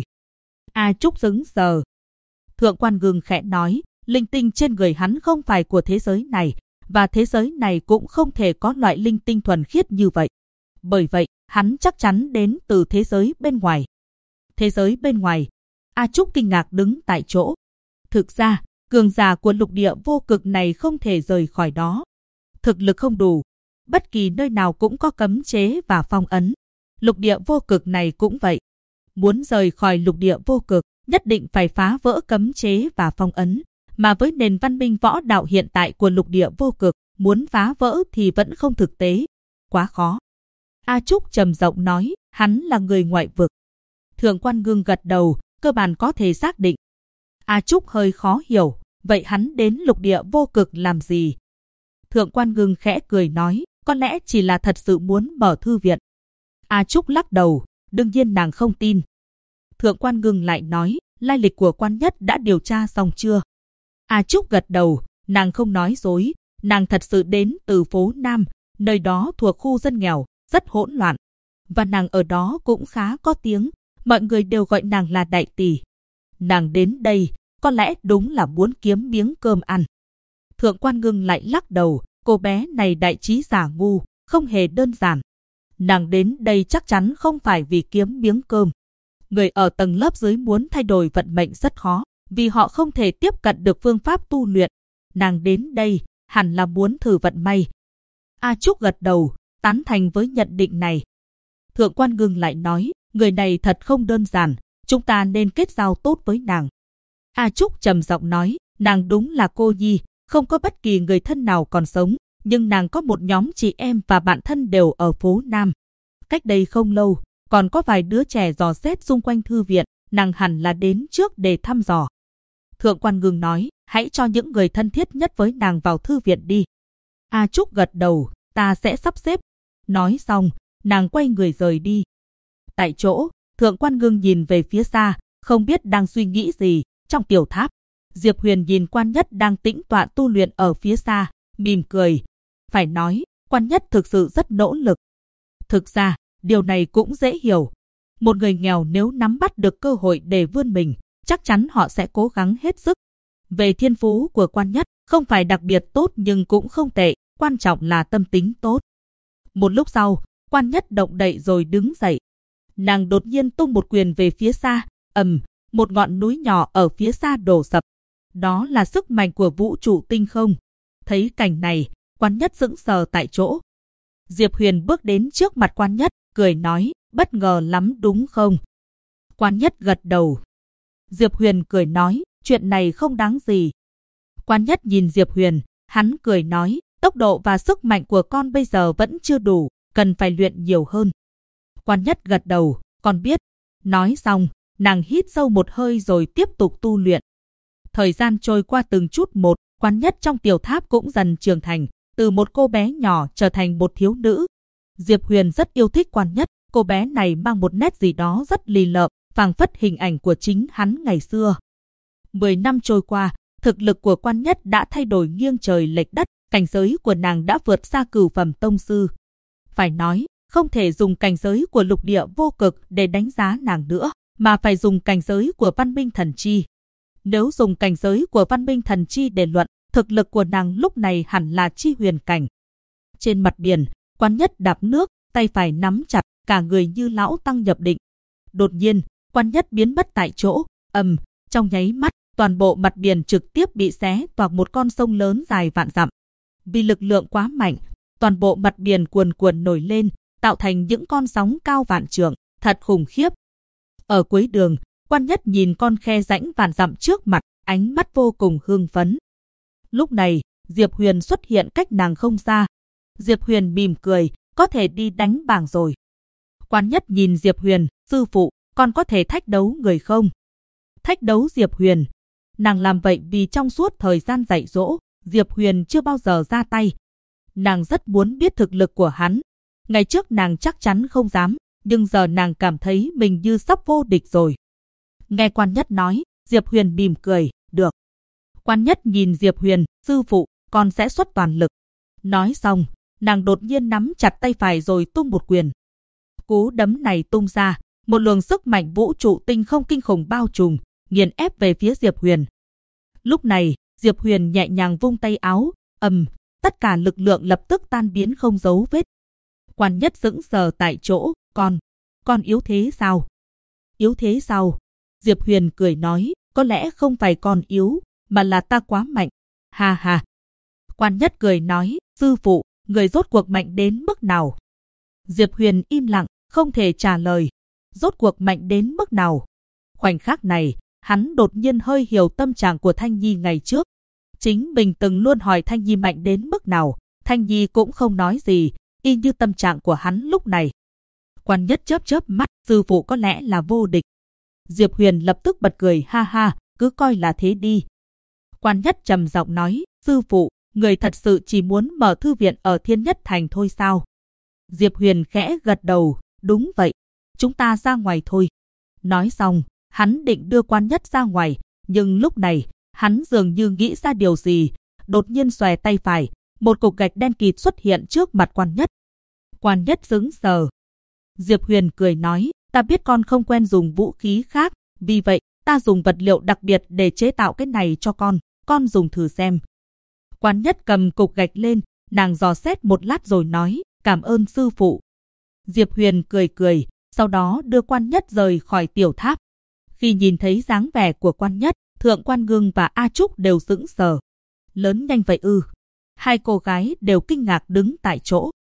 A Trúc sững sờ. Thượng Quan Ngưng khẽ nói, linh tinh trên người hắn không phải của thế giới này, và thế giới này cũng không thể có loại linh tinh thuần khiết như vậy. Bởi vậy, hắn chắc chắn đến từ thế giới bên ngoài. Thế giới bên ngoài? A Trúc kinh ngạc đứng tại chỗ. Thực ra, cường giả của lục địa vô cực này không thể rời khỏi đó. Thực lực không đủ. Bất kỳ nơi nào cũng có cấm chế và phong ấn. Lục địa vô cực này cũng vậy. Muốn rời khỏi lục địa vô cực, nhất định phải phá vỡ cấm chế và phong ấn. Mà với nền văn minh võ đạo hiện tại của lục địa vô cực, muốn phá vỡ thì vẫn không thực tế. Quá khó. A Trúc trầm giọng nói, hắn là người ngoại vực. Thượng Quan Ngưng gật đầu, cơ bản có thể xác định. A Trúc hơi khó hiểu, vậy hắn đến lục địa vô cực làm gì? Thượng Quan Ngưng khẽ cười nói, có lẽ chỉ là thật sự muốn mở thư viện. A Trúc lắc đầu, đương nhiên nàng không tin. Thượng Quan Ngưng lại nói, lai lịch của Quan Nhất đã điều tra xong chưa? A Trúc gật đầu, nàng không nói dối, nàng thật sự đến từ phố Nam, nơi đó thuộc khu dân nghèo, rất hỗn loạn. Và nàng ở đó cũng khá có tiếng, mọi người đều gọi nàng là đại tỷ. Nàng đến đây, có lẽ đúng là muốn kiếm miếng cơm ăn. Thượng Quan Ngưng lại lắc đầu, cô bé này đại trí giả ngu, không hề đơn giản. Nàng đến đây chắc chắn không phải vì kiếm miếng cơm. Người ở tầng lớp dưới muốn thay đổi vận mệnh rất khó, vì họ không thể tiếp cận được phương pháp tu luyện. Nàng đến đây, hẳn là muốn thử vận may. A Trúc gật đầu, tán thành với nhận định này. Thượng quan Ngưng lại nói, người này thật không đơn giản, chúng ta nên kết giao tốt với nàng. A Trúc trầm giọng nói, nàng đúng là cô nhi, không có bất kỳ người thân nào còn sống, nhưng nàng có một nhóm chị em và bạn thân đều ở phố Nam. Cách đây không lâu, còn có vài đứa trẻ dò xét xung quanh thư viện, nàng hẳn là đến trước để thăm dò. Thượng quan Ngưng nói, hãy cho những người thân thiết nhất với nàng vào thư viện đi. A Trúc gật đầu, ta sẽ sắp xếp. Nói xong, nàng quay người rời đi. Tại chỗ, Thượng quan Ngưng nhìn về phía xa, không biết đang suy nghĩ gì. Trong tiểu tháp, Diệp Huyền nhìn Quan Nhất đang tĩnh tọa tu luyện ở phía xa, mỉm cười. Phải nói, Quan Nhất thực sự rất nỗ lực. Thực ra, điều này cũng dễ hiểu. Một người nghèo nếu nắm bắt được cơ hội để vươn mình, chắc chắn họ sẽ cố gắng hết sức. Về thiên phú của Quan Nhất, không phải đặc biệt tốt nhưng cũng không tệ, quan trọng là tâm tính tốt. Một lúc sau, Quan Nhất động đậy rồi đứng dậy. Nàng đột nhiên tung một quyền về phía xa, một ngọn núi nhỏ ở phía xa đổ sập. Đó là sức mạnh của vũ trụ tinh không. Thấy cảnh này, Quan Nhất sững sờ tại chỗ. Diệp Huyền bước đến trước mặt Quan Nhất, cười nói, bất ngờ lắm đúng không? Quan Nhất gật đầu. Diệp Huyền cười nói, chuyện này không đáng gì. Quan Nhất nhìn Diệp Huyền, hắn cười nói, tốc độ và sức mạnh của con bây giờ vẫn chưa đủ, cần phải luyện nhiều hơn. Quan Nhất gật đầu, con biết. Nói xong, nàng hít sâu một hơi rồi tiếp tục tu luyện. Thời gian trôi qua từng chút một, Quan Nhất trong tiểu tháp cũng dần trưởng thành, từ một cô bé nhỏ trở thành một thiếu nữ. Diệp Huyền rất yêu thích Quan Nhất, cô bé này mang một nét gì đó rất lì lợm, phảng phất hình ảnh của chính hắn ngày xưa. 10 năm trôi qua, thực lực của Quan Nhất đã thay đổi nghiêng trời lệch đất, cảnh giới của nàng đã vượt xa cửu phẩm tông sư. Phải nói, không thể dùng cảnh giới của lục địa vô cực để đánh giá nàng nữa, mà phải dùng cảnh giới của văn minh thần chi. Nếu dùng cảnh giới của văn minh thần chi để luận, thực lực của nàng lúc này hẳn là chi huyền cảnh. Trên mặt biển, Quan Nhất đạp nước, tay phải nắm chặt, cả người như lão tăng nhập định. Đột nhiên, Quan Nhất biến mất tại chỗ, trong nháy mắt, toàn bộ mặt biển trực tiếp bị xé toạc một con sông lớn dài vạn dặm. Vì lực lượng quá mạnh, toàn bộ mặt biển cuồn cuộn nổi lên, tạo thành những con sóng cao vạn trượng, thật khủng khiếp. Ở cuối đường, Quan Nhất nhìn con khe rãnh vạn dặm trước mặt, ánh mắt vô cùng hưng phấn. Lúc này, Diệp Huyền xuất hiện cách nàng không xa. Diệp Huyền mỉm cười, có thể đi đánh bảng rồi. Quan Nhất nhìn Diệp Huyền, sư phụ, con có thể thách đấu người không? Thách đấu Diệp Huyền. Nàng làm vậy vì trong suốt thời gian dạy dỗ, Diệp Huyền chưa bao giờ ra tay. Nàng rất muốn biết thực lực của hắn. Ngày trước nàng chắc chắn không dám, nhưng giờ nàng cảm thấy mình như sắp vô địch rồi. Nghe Quan Nhất nói, Diệp Huyền mỉm cười, được. Quan Nhất nhìn Diệp Huyền, sư phụ, con sẽ xuất toàn lực. Nói xong, nàng đột nhiên nắm chặt tay phải rồi tung một quyền. Cú đấm này tung ra, một luồng sức mạnh vũ trụ tinh không kinh khủng bao trùm, nghiền ép về phía Diệp Huyền. Lúc này, Diệp Huyền nhẹ nhàng vung tay áo, tất cả lực lượng lập tức tan biến không dấu vết. Quan Nhất sững sờ tại chỗ, con yếu thế sao? Yếu thế sao? Diệp Huyền cười nói, có lẽ không phải con yếu, mà là ta quá mạnh. Ha ha. Quan Nhất cười nói, sư phụ, người rốt cuộc mạnh đến mức nào? Diệp Huyền im lặng, không thể trả lời. Rốt cuộc mạnh đến mức nào? Khoảnh khắc này, hắn đột nhiên hơi hiểu tâm trạng của Thanh Nhi ngày trước. Chính mình từng luôn hỏi Thanh Nhi mạnh đến mức nào, Thanh Nhi cũng không nói gì, y như tâm trạng của hắn lúc này. Quan Nhất chớp chớp mắt, sư phụ có lẽ là vô địch. Diệp Huyền lập tức bật cười, ha ha, cứ coi là thế đi. Quan Nhất trầm giọng nói, sư phụ, người thật sự chỉ muốn mở thư viện ở Thiên Nhất Thành thôi sao? Diệp Huyền khẽ gật đầu, đúng vậy, chúng ta ra ngoài thôi. Nói xong, hắn định đưa Quan Nhất ra ngoài, nhưng lúc này, hắn dường như nghĩ ra điều gì, đột nhiên xòe tay phải, một cục gạch đen kịt xuất hiện trước mặt Quan Nhất. Quan Nhất sững sờ. Diệp Huyền cười nói, ta biết con không quen dùng vũ khí khác, vì vậy, ta dùng vật liệu đặc biệt để chế tạo cái này cho con dùng thử xem. Quan Nhất cầm cục gạch lên, nàng dò xét một lát rồi nói, cảm ơn sư phụ. Diệp Huyền cười cười, sau đó đưa Quan Nhất rời khỏi tiểu tháp. Khi nhìn thấy dáng vẻ của Quan Nhất, Thượng quan Ngưng và A Trúc đều sững sờ. Lớn nhanh vậy ư? Hai cô gái đều kinh ngạc đứng tại chỗ.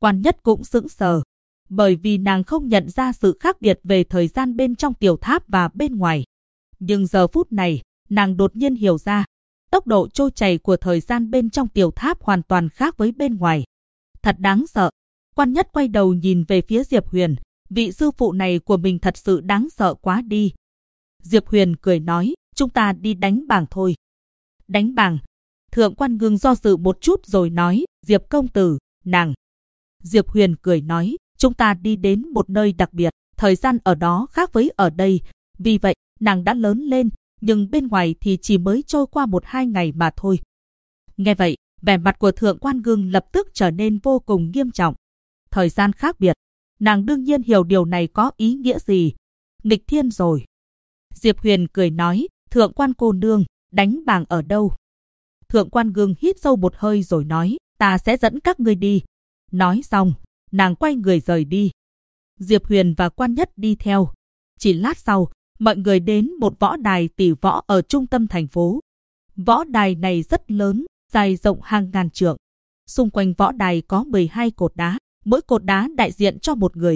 Quan Nhất cũng sững sờ, bởi vì nàng không nhận ra sự khác biệt về thời gian bên trong tiểu tháp và bên ngoài. Nhưng giờ phút này, nàng đột nhiên hiểu ra, tốc độ trôi chảy của thời gian bên trong tiểu tháp hoàn toàn khác với bên ngoài. Thật đáng sợ. Quan Nhất quay đầu nhìn về phía Diệp Huyền, vị sư phụ này của mình thật sự đáng sợ quá đi. Diệp Huyền cười nói, chúng ta đi đánh bảng thôi. Đánh bảng. Thượng Quan Ngưng do dự một chút rồi nói, Diệp công tử, nàng. Diệp Huyền cười nói, chúng ta đi đến một nơi đặc biệt, thời gian ở đó khác với ở đây. Vì vậy, nàng đã lớn lên, nhưng bên ngoài thì chỉ mới trôi qua 1-2 ngày mà thôi. Nghe vậy, vẻ mặt của Thượng Quan Ngưng lập tức trở nên vô cùng nghiêm trọng. Thời gian khác biệt, nàng đương nhiên hiểu điều này có ý nghĩa gì. Nghịch thiên rồi. Diệp Huyền cười nói, Thượng Quan cô nương, đánh bảng ở đâu? Thượng Quan Ngưng hít sâu một hơi rồi nói, ta sẽ dẫn các ngươi đi. Nói xong, nàng quay người rời đi. Diệp Huyền và Quan Nhất đi theo. Chỉ lát sau, mọi người đến một võ đài tỷ võ ở trung tâm thành phố. Võ đài này rất lớn, dài rộng hàng ngàn trượng. Xung quanh võ đài có 12 cột đá, mỗi cột đá đại diện cho một người.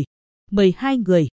12 người.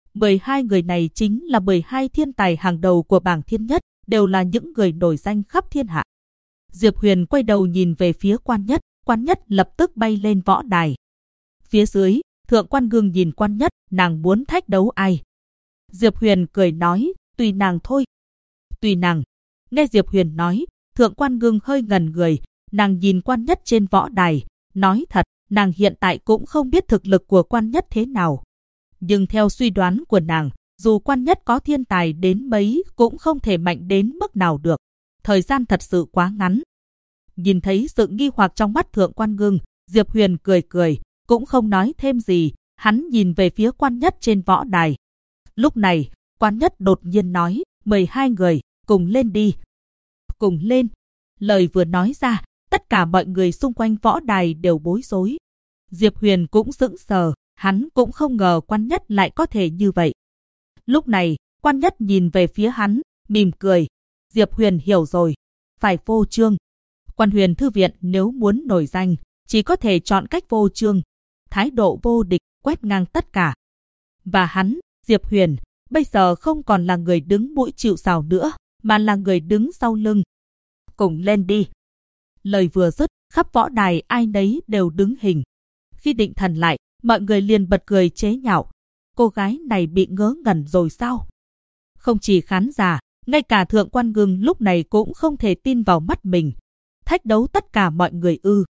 12 người này chính là 12 thiên tài hàng đầu của bảng thiên nhất, đều là những người nổi danh khắp thiên hạ. Diệp Huyền quay đầu nhìn về phía Quan Nhất lập tức bay lên võ đài. Phía dưới, Thượng Quan Ngưng nhìn Quan Nhất, nàng muốn thách đấu ai? Diệp Huyền cười nói, tùy nàng thôi. Tùy nàng. Nghe Diệp Huyền nói, Thượng Quan Ngưng hơi ngẩn người, nàng nhìn Quan Nhất trên võ đài, nói thật, nàng hiện tại cũng không biết thực lực của Quan Nhất thế nào. Nhưng theo suy đoán của nàng, dù Quan Nhất có thiên tài đến mấy cũng không thể mạnh đến mức nào được. Thời gian thật sự quá ngắn. Nhìn thấy sự nghi hoặc trong mắt Thượng Quan Ngưng, Diệp Huyền cười, cũng không nói thêm gì, hắn nhìn về phía Quan Nhất trên võ đài. Lúc này, Quan Nhất đột nhiên nói, 12 người, cùng lên đi. Cùng lên. Lời vừa nói ra, tất cả mọi người xung quanh võ đài đều bối rối. Diệp Huyền cũng sững sờ, hắn cũng không ngờ Quan Nhất lại có thể như vậy. Lúc này, Quan Nhất nhìn về phía hắn, mỉm cười. Diệp Huyền hiểu rồi, phải phô trương. Quan Huyền Thư Viện nếu muốn nổi danh, chỉ có thể chọn cách phô trương. Thái độ vô địch, quét ngang tất cả. Và hắn, Diệp Huyền, bây giờ không còn là người đứng mũi chịu sào nữa, mà là người đứng sau lưng. Cùng lên đi. Lời vừa dứt, khắp võ đài ai nấy đều đứng hình. Khi định thần lại, mọi người liền bật cười chế nhạo. Cô gái này bị ngớ ngẩn rồi sao? Không chỉ khán giả, ngay cả Thượng Quan Ngưng lúc này cũng không thể tin vào mắt mình. Thách đấu tất cả mọi người ư?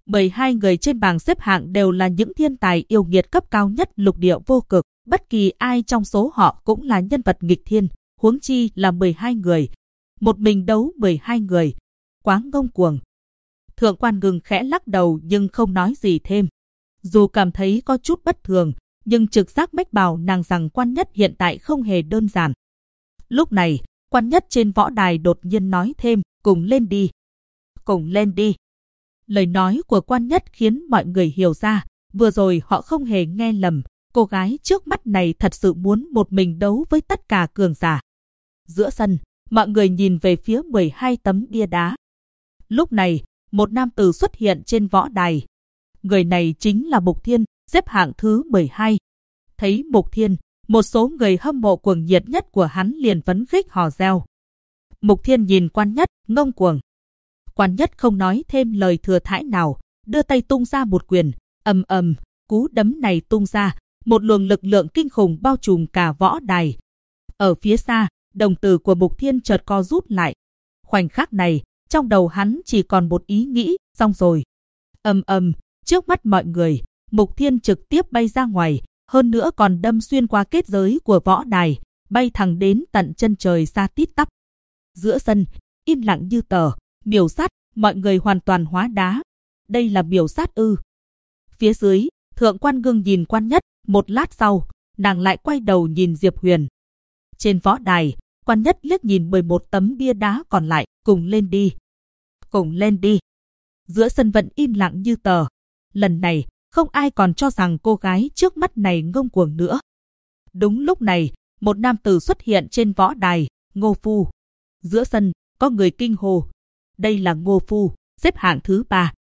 12 người trên bảng xếp hạng đều là những thiên tài yêu nghiệt cấp cao nhất lục địa vô cực. Bất kỳ ai trong số họ cũng là nhân vật nghịch thiên, huống chi là 12 người. Một mình đấu 12 người. Quá ngông cuồng. Thượng Quan Ngưng khẽ lắc đầu nhưng không nói gì thêm. Dù cảm thấy có chút bất thường, nhưng trực giác mách bảo nàng rằng Quan Nhất hiện tại không hề đơn giản. Lúc này, Quan Nhất trên võ đài đột nhiên nói thêm, cùng lên đi. Cùng lên đi. Lời nói của Quan Nhất khiến mọi người hiểu ra, vừa rồi họ không hề nghe lầm, cô gái trước mắt này thật sự muốn một mình đấu với tất cả cường giả. Giữa sân, mọi người nhìn về phía 12 tấm bia đá. Lúc này, một nam tử xuất hiện trên võ đài. Người này chính là Mục Thiên, xếp hạng thứ 12. Thấy Mục Thiên, một số người hâm mộ cuồng nhiệt nhất của hắn liền phấn khích hò reo. Mục Thiên nhìn Quan Nhất, ngông cuồng. Quan Nhất không nói thêm lời thừa thãi nào, đưa tay tung ra một quyền, ầm ầm, cú đấm này tung ra, một luồng lực lượng kinh khủng bao trùm cả võ đài. Ở phía xa, đồng tử của Mục Thiên chợt co rút lại. Khoảnh khắc này, trong đầu hắn chỉ còn một ý nghĩ, xong rồi. Ầm ầm, trước mắt mọi người, Mục Thiên trực tiếp bay ra ngoài, hơn nữa còn đâm xuyên qua kết giới của võ đài, bay thẳng đến tận chân trời xa tít tắp. Giữa sân, im lặng như tờ, miểu sát, mọi người hoàn toàn hóa đá. Đây là miểu sát ư? Phía dưới, Thượng Quan Ngưng nhìn Quan Nhất, một lát sau, nàng lại quay đầu nhìn Diệp Huyền. Trên võ đài, Quan Nhất liếc nhìn 11 tấm bia đá còn lại, cùng lên đi. Cùng lên đi. Giữa sân vẫn im lặng như tờ. Lần này, không ai còn cho rằng cô gái trước mắt này ngông cuồng nữa. Đúng lúc này, một nam tử xuất hiện trên võ đài, Ngô Phu. Giữa sân, có người kinh hô. Đây là Ngô Phu, xếp hạng thứ 3.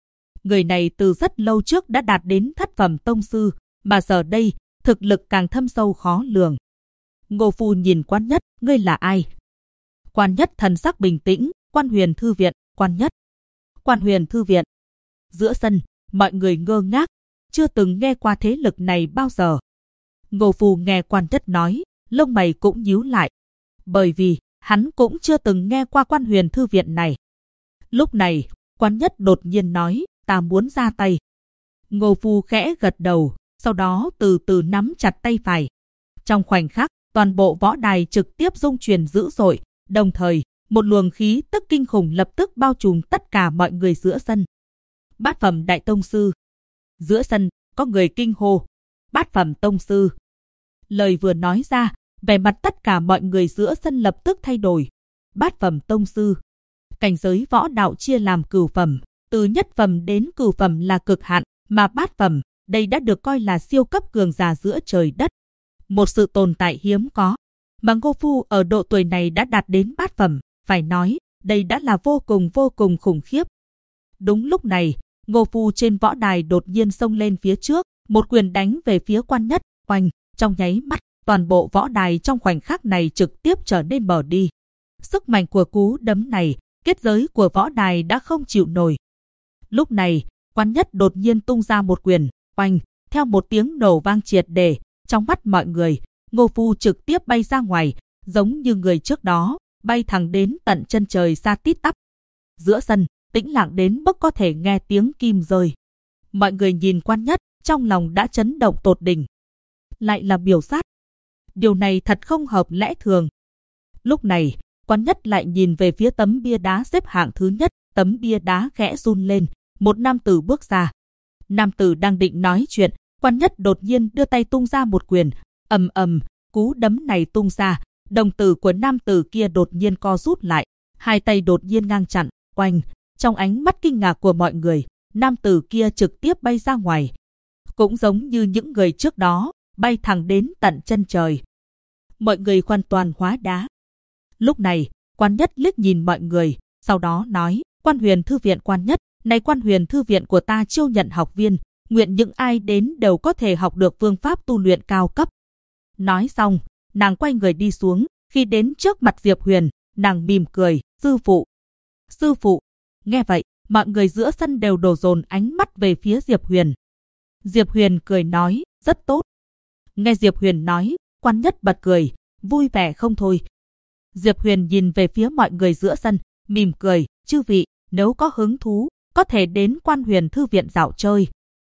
Người này từ rất lâu trước đã đạt đến thất phẩm tông sư, mà giờ đây, thực lực càng thâm sâu khó lường. Ngô Phu nhìn Quan Nhất, ngươi là ai? Quan Nhất thần sắc bình tĩnh, Quan Huyền Thư Viện, Quan Nhất. Quan Huyền Thư Viện. Giữa sân, mọi người ngơ ngác, chưa từng nghe qua thế lực này bao giờ. Ngô Phu nghe Quan Nhất nói, lông mày cũng nhíu lại, bởi vì hắn cũng chưa từng nghe qua Quan Huyền Thư Viện này. Lúc này, Quan Nhất đột nhiên nói, ta muốn ra tay. Ngô Phu khẽ gật đầu, sau đó từ từ nắm chặt tay phải. Trong khoảnh khắc, toàn bộ võ đài trực tiếp rung chuyển dữ dội, đồng thời, một luồng khí tức kinh khủng lập tức bao trùm tất cả mọi người giữa sân. Bát phẩm đại tông sư. Giữa sân, có người kinh hô. Bát phẩm tông sư. Lời vừa nói ra, vẻ mặt tất cả mọi người giữa sân lập tức thay đổi. Bát phẩm tông sư. Cảnh giới võ đạo chia làm cửu phẩm, từ nhất phẩm đến cửu phẩm là cực hạn, mà bát phẩm, đây đã được coi là siêu cấp cường giả giữa trời đất. Một sự tồn tại hiếm có, mà Ngô Phu ở độ tuổi này đã đạt đến bát phẩm, phải nói, đây đã là vô cùng khủng khiếp. Đúng lúc này, Ngô Phu trên võ đài đột nhiên xông lên phía trước, một quyền đánh về phía Quan Nhất, oanh, trong nháy mắt, toàn bộ võ đài trong khoảnh khắc này trực tiếp trở nên mờ đi. Sức mạnh của cú đấm này, kết giới của võ đài đã không chịu nổi. Lúc này, Quan Nhất đột nhiên tung ra một quyền, oanh, theo một tiếng nổ vang triệt để, trong mắt mọi người, Ngô Phu trực tiếp bay ra ngoài, giống như người trước đó, bay thẳng đến tận chân trời xa tít tắp. Giữa sân, tĩnh lặng đến mức có thể nghe tiếng kim rơi. Mọi người nhìn Quan Nhất, trong lòng đã chấn động tột đỉnh. Lại là biểu sát. Điều này thật không hợp lẽ thường. Lúc này, Quan Nhất lại nhìn về phía tấm bia đá xếp hạng thứ nhất, tấm bia đá khẽ run lên, một nam tử bước ra. Nam tử đang định nói chuyện, Quan Nhất đột nhiên đưa tay tung ra một quyền, ầm ầm, cú đấm này tung ra, đồng tử của nam tử kia đột nhiên co rút lại, hai tay đột nhiên ngang chặn, oanh, trong ánh mắt kinh ngạc của mọi người, nam tử kia trực tiếp bay ra ngoài, cũng giống như những người trước đó, bay thẳng đến tận chân trời. Mọi người hoàn toàn hóa đá. Lúc này, Quan Nhất liếc nhìn mọi người, sau đó nói, Quan Huyền Thư Viện Quan Nhất, này Quan Huyền Thư Viện của ta chiêu nhận học viên, nguyện những ai đến đều có thể học được phương pháp tu luyện cao cấp. Nói xong, nàng quay người đi xuống, khi đến trước mặt Diệp Huyền, nàng mỉm cười, sư phụ. Sư phụ. Nghe vậy, mọi người giữa sân đều đổ dồn ánh mắt về phía Diệp Huyền. Diệp Huyền cười nói, rất tốt. Nghe Diệp Huyền nói, Quan Nhất bật cười, vui vẻ không thôi. Diệp Huyền nhìn về phía mọi người giữa sân, mỉm cười, chư vị, nếu có hứng thú, có thể đến Quan Huyền Thư Viện dạo chơi.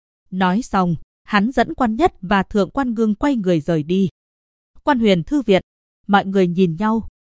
Nói xong, hắn dẫn Quan Nhất và Thượng Quan Ngưng quay người rời đi. Quan Huyền Thư Viện, mọi người nhìn nhau,